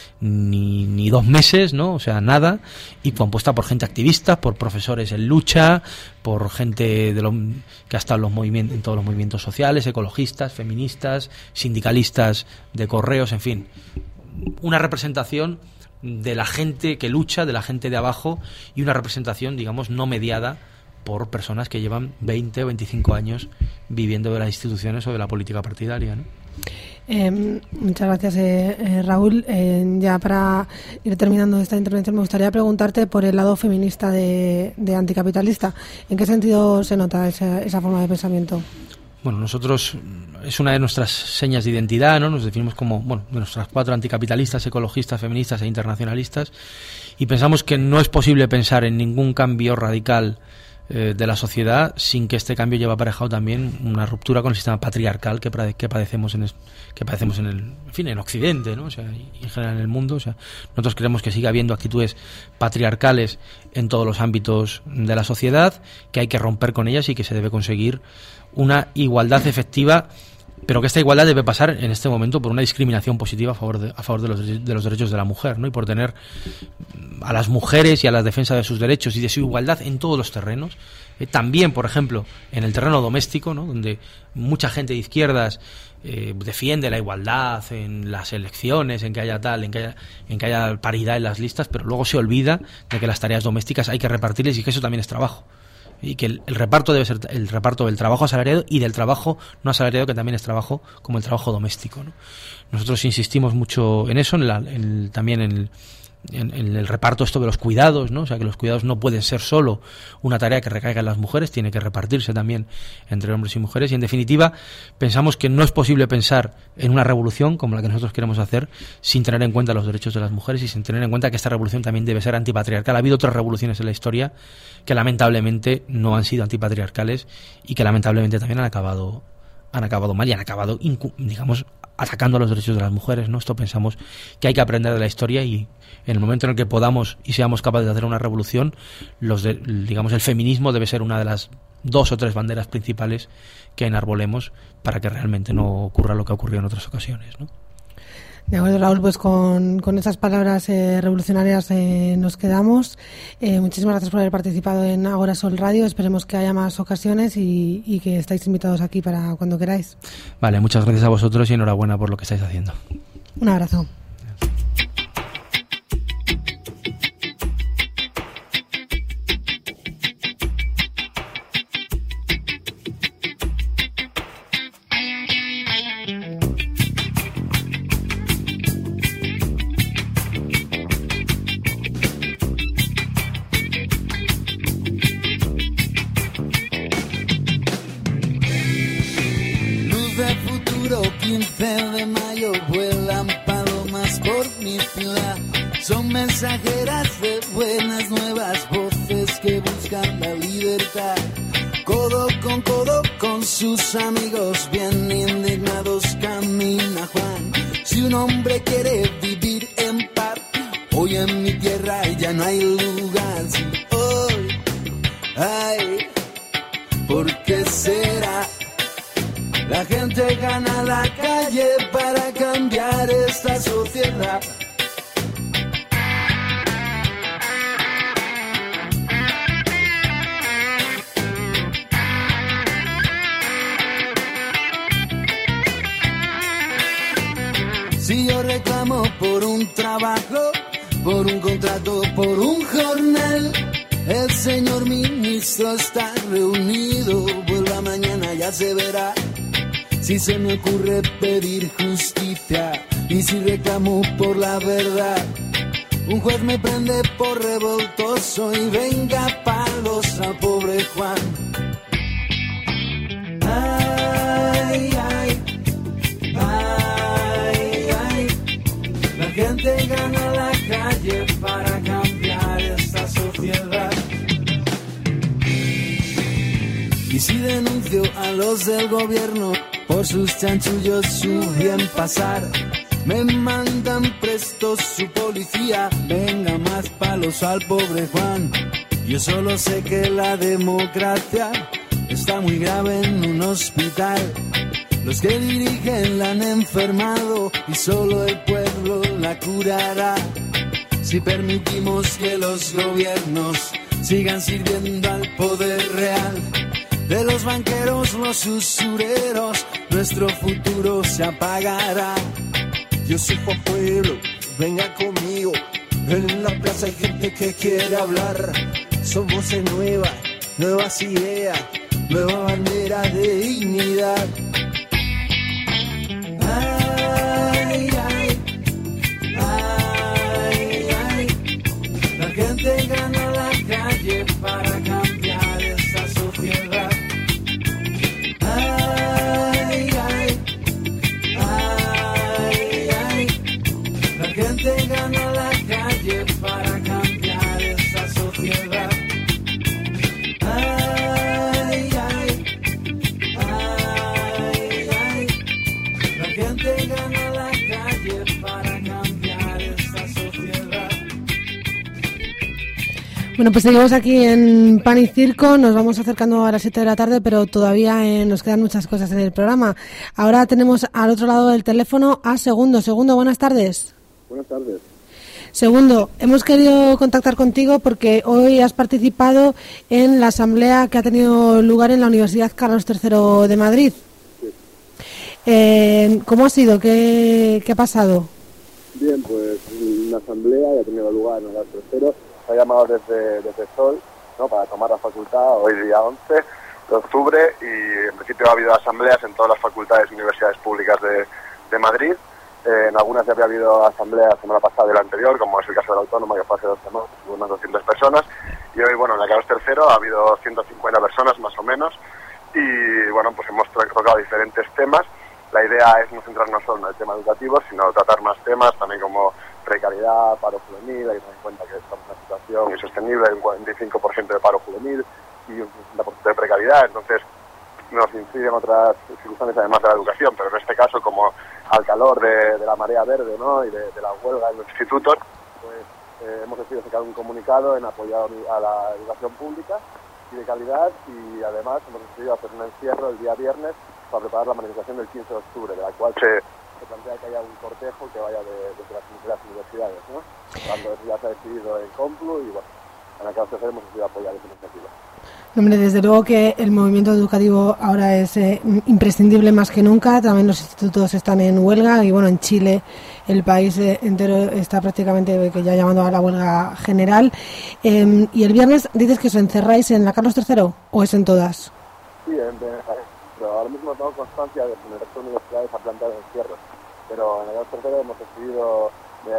ni 2 meses, ¿no? O sea, nada. Y compuesta por gente activista, por profesores en lucha, por gente que ha estado en todos los movimientos sociales, ecologistas, feministas, sindicalistas de correos, en fin. Una representación de la gente que lucha, de la gente de abajo, y una representación, no mediada por personas que llevan 20 o 25 años viviendo de las instituciones o de la política partidaria, ¿no? Muchas gracias, Raúl. Ya para ir terminando esta intervención, me gustaría preguntarte por el lado feminista de anticapitalista. ¿En qué sentido se nota esa forma de pensamiento? Bueno, nosotros, es una de nuestras señas de identidad, ¿no? Nos definimos como, de nuestras 4 anticapitalistas, ecologistas, feministas e internacionalistas, y pensamos que no es posible pensar en ningún cambio radical de la sociedad sin que este cambio lleve aparejado también una ruptura con el sistema patriarcal que padecemos en Occidente, ¿no? O sea, y en general en el mundo. O sea, nosotros creemos que sigue habiendo actitudes patriarcales en todos los ámbitos de la sociedad, que hay que romper con ellas y que se debe conseguir una igualdad efectiva, pero que esta igualdad debe pasar en este momento por una discriminación positiva a favor de los derechos de la mujer, ¿no? Y por tener a las mujeres y a la defensa de sus derechos y de su igualdad en todos los terrenos. También, por ejemplo, en el terreno doméstico, ¿no? Donde mucha gente de izquierdas defiende la igualdad en las elecciones, en que haya tal, en que haya paridad en las listas, pero luego se olvida de que las tareas domésticas hay que repartirles y que eso también es trabajo. Y que el reparto debe ser el reparto del trabajo asalariado y del trabajo no asalariado, que también es trabajo, como el trabajo doméstico, ¿no? Nosotros insistimos mucho en eso, también en el reparto esto de los cuidados, ¿no? O sea, que los cuidados no pueden ser solo una tarea que recaiga en las mujeres, tiene que repartirse también entre hombres y mujeres. Y en definitiva, pensamos que no es posible pensar en una revolución como la que nosotros queremos hacer sin tener en cuenta los derechos de las mujeres y sin tener en cuenta que esta revolución también debe ser antipatriarcal. Ha habido otras revoluciones en la historia que lamentablemente no han sido antipatriarcales y que lamentablemente también han acabado mal y han acabado, digamos, atacando a los derechos de las mujeres, ¿no? Esto pensamos que hay que aprender de la historia, y en el momento en el que podamos y seamos capaces de hacer una revolución, digamos, el feminismo debe ser una de las 2 o 3 banderas principales que enarbolemos para que realmente no ocurra lo que ha ocurrido en otras ocasiones, ¿no? De acuerdo, Raúl, pues con esas palabras revolucionarias nos quedamos. Muchísimas gracias por haber participado en Agora Sol Radio. Esperemos que haya más ocasiones y que estáis invitados aquí para cuando queráis. Vale, muchas gracias a vosotros y enhorabuena por lo que estáis haciendo. Un abrazo. Mensajeras de buenas nuevas, voces que buscan la libertad. Codo con sus amigos, bien indignados camina Juan. Si un hombre quiere vivir en paz, hoy en mi tierra ya no hay lugar. Si hoy, ay, ¿por qué será? La gente gana la calle para cambiar esta sociedad. Si yo reclamo por un trabajo, por un contrato, por un jornal, el señor ministro está reunido, vuelva mañana, ya se verá. Si se me ocurre pedir justicia y si reclamo por la verdad, un juez me prende por revoltoso y venga palos al pobre Juan. Ay, ay, ay. La gente gana la calle para cambiar esta sociedad. Y si denuncio a los del gobierno por sus chanchullos, su bien pasar, me mandan presto su policía, venga más palos al pobre Juan. Yo solo sé que la democracia está muy grave en un hospital. Los que dirigen la han enfermado y solo el pueblo la curará. Si permitimos que los gobiernos sigan sirviendo al poder real, de los banqueros, los usureros, nuestro futuro se apagará. Yo soy Juan Pueblo, venga conmigo. En la plaza hay gente que quiere hablar. Son voces nuevas, nuevas ideas, nueva bandera de dignidad. Ay, ay, ay, ay. La gente gana la calle para cambiar esta sociedad. Ay, ay, ay, ay. La gente gana la calle para cambiar esta sociedad. Ay, ay, ay, ay. La gente gana la calle para cambiar esta sociedad. Bueno, pues seguimos aquí en Pan y Circo, nos vamos acercando a las 7 de la tarde, pero todavía nos quedan muchas cosas en el programa. Ahora tenemos al otro lado del teléfono a Segundo. Segundo, buenas tardes. Buenas tardes. Segundo, hemos querido contactar contigo porque hoy has participado en la asamblea que ha tenido lugar en la Universidad Carlos III de Madrid. ¿Cómo ha sido? ¿Qué ha pasado? Bien, pues una asamblea ya ha tenido lugar en el tercero. Se ha llamado desde Sol, ¿no?, para tomar la facultad hoy día 11 de octubre, y en principio ha habido asambleas en todas las facultades y universidades públicas de Madrid. En algunas ya había habido asambleas la semana pasada y la anterior, como es el caso de la Autónoma, que fue hace 2 semanas, hubo unas 200 personas. Y hoy, bueno, en la Carlos III ha habido 150 personas más o menos. Y bueno, pues hemos tocado diferentes temas. La idea es no centrarnos solo en el tema educativo, sino tratar más temas, también como precariedad, paro juvenil. Hay que tener en cuenta que estamos en una situación insostenible, hay un 45% de paro juvenil y un 60% de precariedad. Entonces nos inciden otras circunstancias además de la educación, pero en este caso, como al calor de la marea verde, ¿no?, y de la huelga en los institutos, pues hemos decidido sacar un comunicado en apoyo a la educación pública y de calidad, y además hemos decidido hacer un encierro el día viernes para preparar la manifestación del 15 de octubre, de la cual se plantea que haya un cortejo que vaya desde las universidades, ¿no? Cuando eso ya se ha decidido en Complu, y bueno, en la Carlos III hemos decidido apoyar esa iniciativa. Hombre, desde luego que el movimiento educativo ahora es imprescindible más que nunca. También los institutos están en huelga y, bueno, en Chile el país entero está prácticamente que ya llamando a la huelga general. Y el viernes dices que os encerráis en la Carlos III, ¿o es en todas? Sí, pero ahora mismo tengo constancia de que en el resto de universidades ha planteado encierros, pero en el Carlos III hemos decidido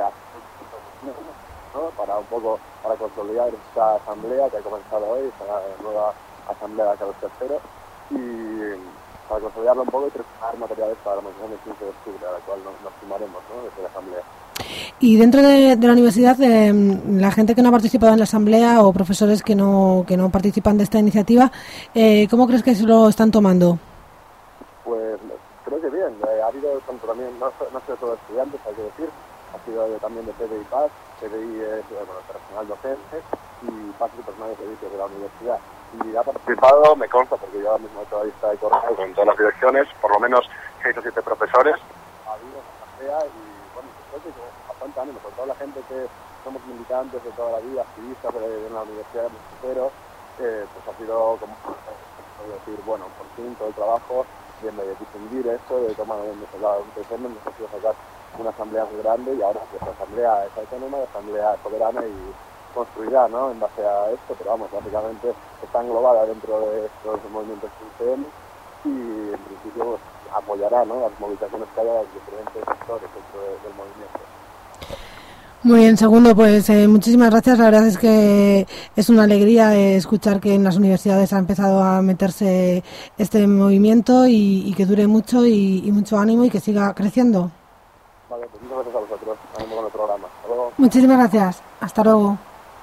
¿no?, para consolidar esta asamblea que ha comenzado hoy, esta nueva asamblea de Carlos III, y para consolidarla un poco y preparar materiales para la manifestación del 15 de octubre, a la cual nos sumaremos, ¿no?, desde la asamblea. Y dentro de la universidad, la gente que no ha participado en la asamblea o profesores que no participan de esta iniciativa, ¿cómo crees que se lo están tomando? Pues creo que bien. Ha habido tanto también, no solo todo estudiantes, hay que decir, ha sido también de PDI PAS. PDI es personal docente, y PAS y personal de servicios de la universidad. Y ha participado, me consta, porque yo ahora mismo he hecho la lista de correo con todas las direcciones, por lo menos 6 o 7 profesores. Ha habido una asamblea y, bueno, creo que con bastante ánimo, sobre todo la gente que somos militantes de toda la vida, activistas en la universidad de Montero, pues ha sido, como decir, bueno, por fin todo el trabajo de difundir esto, de tomar hemos decidido sacar una asamblea muy grande, y ahora pues la asamblea es autónoma, la asamblea es soberana y construirá, ¿no?, en base a esto, pero vamos, básicamente está englobada dentro de estos movimientos UCM, y en principio pues, apoyará, ¿no?, las movilizaciones que haya de diferentes sectores dentro del movimiento. Muy bien, Segundo, pues muchísimas gracias. La verdad es que es una alegría escuchar que en las universidades ha empezado a meterse este movimiento y que dure mucho y mucho ánimo y que siga creciendo. Vale, pues muchas gracias a vosotros. Ánimo con el programa. Hasta luego. Muchísimas gracias. Hasta luego.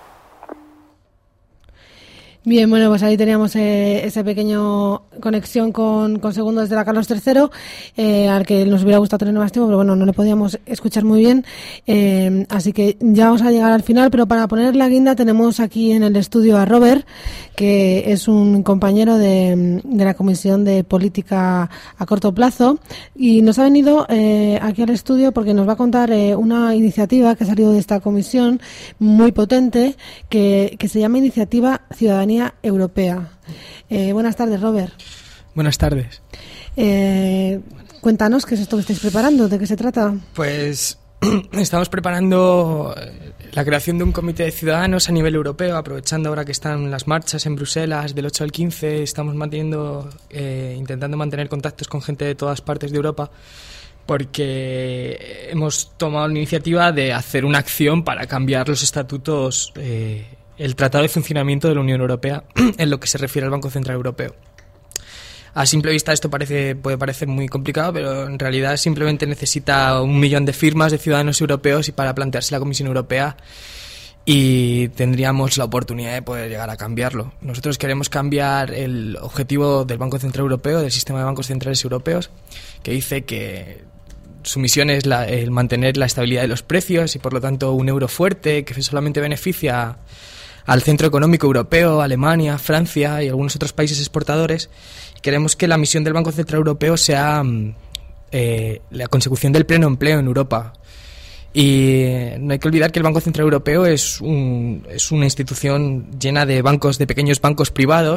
Bien, bueno, pues ahí teníamos esa pequeña conexión con Segundo desde la Carlos III, al que nos hubiera gustado tener más tiempo, pero bueno, no le podíamos escuchar muy bien, así que ya vamos a llegar al final, pero para poner la guinda tenemos aquí en el estudio a Robert, que es un compañero de la Comisión de Política a Corto Plazo, y nos ha venido aquí al estudio porque nos va a contar una iniciativa que ha salido de esta comisión muy potente, que se llama Iniciativa Ciudadanía Europea. Buenas tardes, Robert. Buenas tardes. Cuéntanos qué es esto que estáis preparando, ¿de qué se trata? Pues estamos preparando la creación de un comité de ciudadanos a nivel europeo, aprovechando ahora que están las marchas en Bruselas del 8 al 15, estamos intentando mantener contactos con gente de todas partes de Europa, porque hemos tomado la iniciativa de hacer una acción para cambiar los estatutos, el Tratado de Funcionamiento de la Unión Europea en lo que se refiere al Banco Central Europeo. A simple vista esto puede parecer muy complicado, pero en realidad simplemente necesita 1 millón de firmas de ciudadanos europeos y para plantearse la Comisión Europea, y tendríamos la oportunidad de poder llegar a cambiarlo. Nosotros queremos cambiar el objetivo del Banco Central Europeo, del sistema de bancos centrales europeos, que dice que su misión es el mantener la estabilidad de los precios y por lo tanto un euro fuerte que solamente beneficia al centro económico europeo, Alemania, Francia y algunos otros países exportadores. Queremos que la misión del Banco Central Europeo sea la consecución del pleno empleo en Europa. Y no hay que olvidar que el Banco Central Europeo es una institución llena de pequeños bancos privados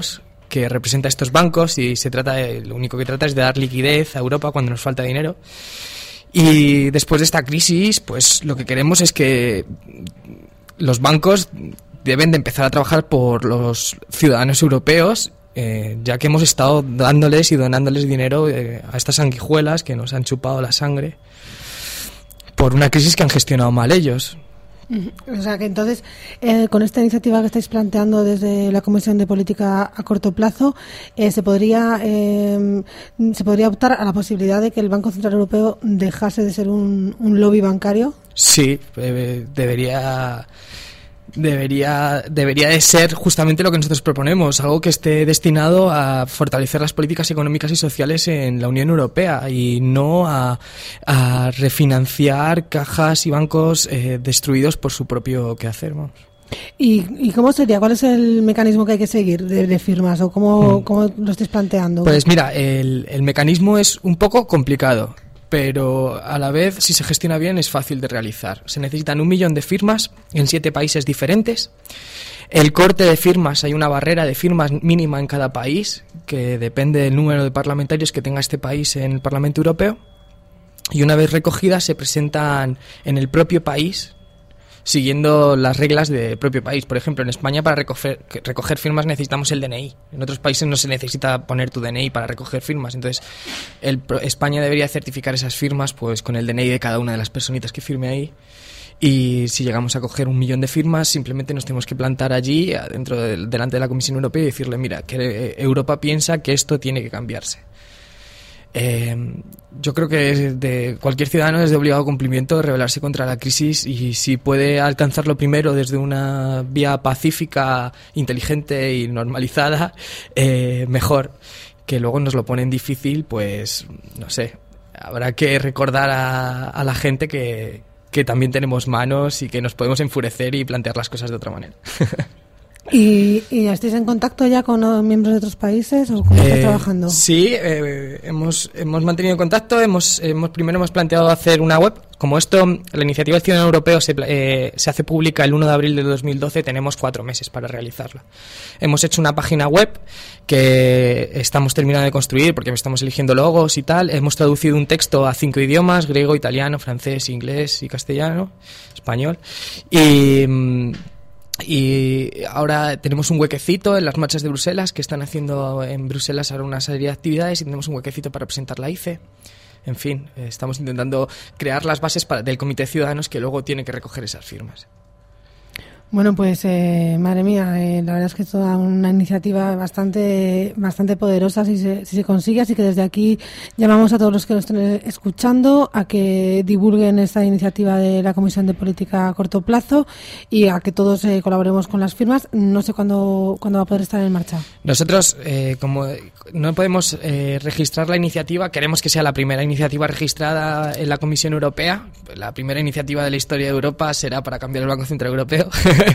que representa a estos bancos y lo único que trata es de dar liquidez a Europa cuando nos falta dinero. Y después de esta crisis, pues lo que queremos es que los bancos deben de empezar a trabajar por los ciudadanos europeos, ya que hemos estado dándoles y donándoles dinero a estas sanguijuelas que nos han chupado la sangre por una crisis que han gestionado mal ellos. O sea que entonces, con esta iniciativa que estáis planteando desde la Comisión de Política a corto plazo, se podría optar a la posibilidad de que el Banco Central Europeo dejase de ser un lobby bancario. Sí, debería de ser justamente lo que nosotros proponemos, algo que esté destinado a fortalecer las políticas económicas y sociales en la Unión Europea y no a refinanciar cajas y bancos destruidos por su propio quehacer, vamos. ¿Y cómo sería? ¿Cuál es el mecanismo que hay que seguir de firmas o cómo lo estáis planteando? Pues mira, el mecanismo es un poco complicado, pero a la vez, si se gestiona bien, es fácil de realizar. Se necesitan 1 millón de firmas en 7 países diferentes. El corte de firmas, hay una barrera de firmas mínima en cada país, que depende del número de parlamentarios que tenga este país en el Parlamento Europeo. Y una vez recogidas, se presentan en el propio país, siguiendo las reglas del propio país. Por ejemplo, en España para recoger firmas necesitamos el DNI. En otros países no se necesita poner tu DNI para recoger firmas. Entonces, España debería certificar esas firmas pues con el DNI de cada una de las personitas que firme ahí. Y si llegamos a coger 1 millón de firmas, simplemente nos tenemos que plantar allí, delante de la Comisión Europea y decirle, mira, que Europa piensa que esto tiene que cambiarse. Yo creo que de cualquier ciudadano es de obligado cumplimiento rebelarse contra la crisis, y si puede alcanzarlo primero desde una vía pacífica, inteligente y normalizada, mejor. Que luego nos lo ponen difícil, pues no sé, habrá que recordar a la gente que también tenemos manos y que nos podemos enfurecer y plantear las cosas de otra manera. ¿Y estáis en contacto ya con miembros de otros países o cómo estáis trabajando? Sí, hemos mantenido contacto. Primero hemos planteado hacer una web. Como la iniciativa del Ciudadano Europeo se hace pública el 1 de abril de 2012, tenemos 4 meses para realizarla. Hemos hecho una página web que estamos terminando de construir porque estamos eligiendo logos y tal. Hemos traducido un texto a 5 idiomas: griego, italiano, francés, inglés y castellano, español. Y ahora tenemos un huequecito en las marchas de Bruselas, que están haciendo en Bruselas ahora una serie de actividades, y tenemos un huequecito para presentar la ICE. En fin, estamos intentando crear las bases del Comité de Ciudadanos que luego tiene que recoger esas firmas. Bueno, pues madre mía, la verdad es que es toda una iniciativa bastante poderosa si se consigue, así que desde aquí llamamos a todos los que nos estén escuchando a que divulguen esta iniciativa de la Comisión de Política a corto plazo y a que todos colaboremos con las firmas. No sé cuándo va a poder estar en marcha. Nosotros, como no podemos registrar la iniciativa, queremos que sea la primera iniciativa registrada en la Comisión Europea. La primera iniciativa de la historia de Europa será para cambiar el Banco Central Europeo.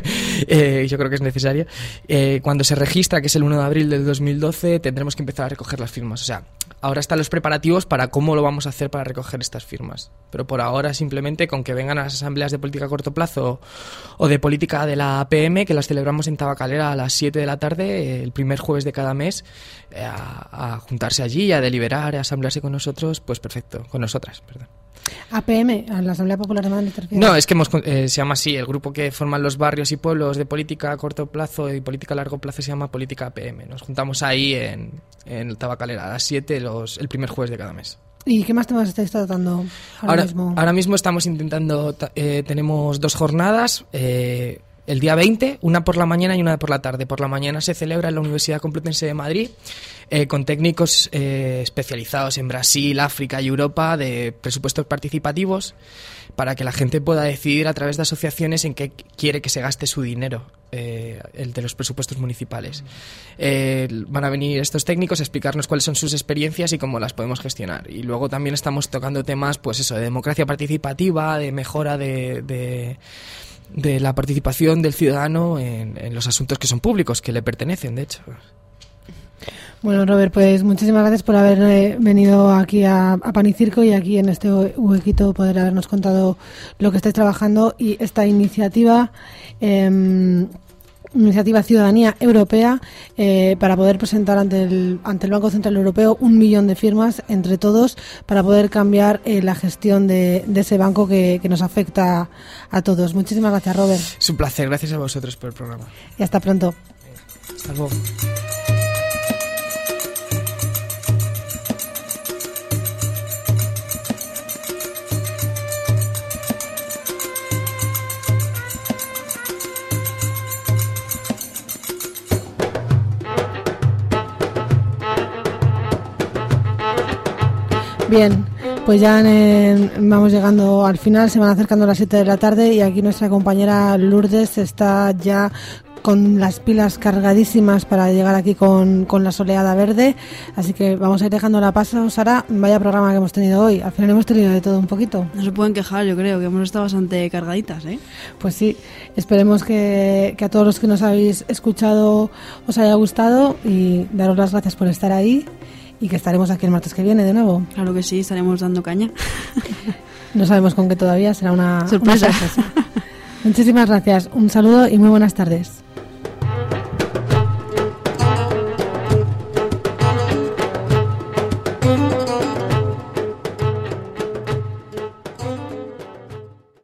Yo creo que es necesario. Cuando se registra, que es el 1 de abril del 2012, tendremos que empezar a recoger las firmas. O sea, ahora están los preparativos para cómo lo vamos a hacer para recoger estas firmas. Pero por ahora, simplemente con que vengan a las asambleas de política a corto plazo o de política de la APM, que las celebramos en Tabacalera a las 7 de la tarde, el primer jueves de cada mes, a juntarse allí, a deliberar, a asamblearse con nosotros, pues perfecto, con nosotras, perdón. APM, a la Asamblea Popular de Madrid. No, es que se llama así, el grupo que forman los barrios y pueblos de política a corto plazo y política a largo plazo se llama Política APM. Nos juntamos ahí en Tabacalera a las 7 el primer jueves de cada mes. ¿Y qué más temas estáis tratando ahora mismo? Ahora mismo estamos intentando, tenemos 2 jornadas, el día 20, una por la mañana y una por la tarde. Por la mañana se celebra en la Universidad Complutense de Madrid con técnicos especializados en Brasil, África y Europa de presupuestos participativos, para que la gente pueda decidir a través de asociaciones en qué quiere que se gaste su dinero, el de los presupuestos municipales. Van a venir estos técnicos a explicarnos cuáles son sus experiencias y cómo las podemos gestionar. Y luego también estamos tocando temas, pues eso, de democracia participativa, de mejora de la participación del ciudadano en los asuntos que son públicos, que le pertenecen, de hecho. Bueno, Robert, pues muchísimas gracias por haber venido aquí a Pan y Circo y aquí en este huequito poder habernos contado lo que estáis trabajando y esta iniciativa iniciativa Ciudadanía Europea, para poder presentar ante el Banco Central Europeo 1 millón de firmas entre todos para poder cambiar la gestión de ese banco que nos afecta a todos. Muchísimas gracias, Robert. Es un placer, gracias a vosotros por el programa. Y hasta pronto. Hasta luego. Bien, pues ya vamos llegando al final, se van acercando las 7 de la tarde y aquí nuestra compañera Lourdes está ya con las pilas cargadísimas para llegar aquí con la soleada verde, así que vamos a ir dejando la paso. Sara, vaya programa que hemos tenido hoy, al final hemos tenido de todo un poquito. No se pueden quejar, yo creo que hemos estado bastante cargaditas, ¿eh? Pues sí, esperemos que a todos los que nos habéis escuchado os haya gustado y daros las gracias por estar ahí. Y que estaremos aquí el martes que viene de nuevo. Claro que sí, estaremos dando caña. No sabemos con qué todavía, será una sorpresa. Muchísimas gracias, un saludo y muy buenas tardes.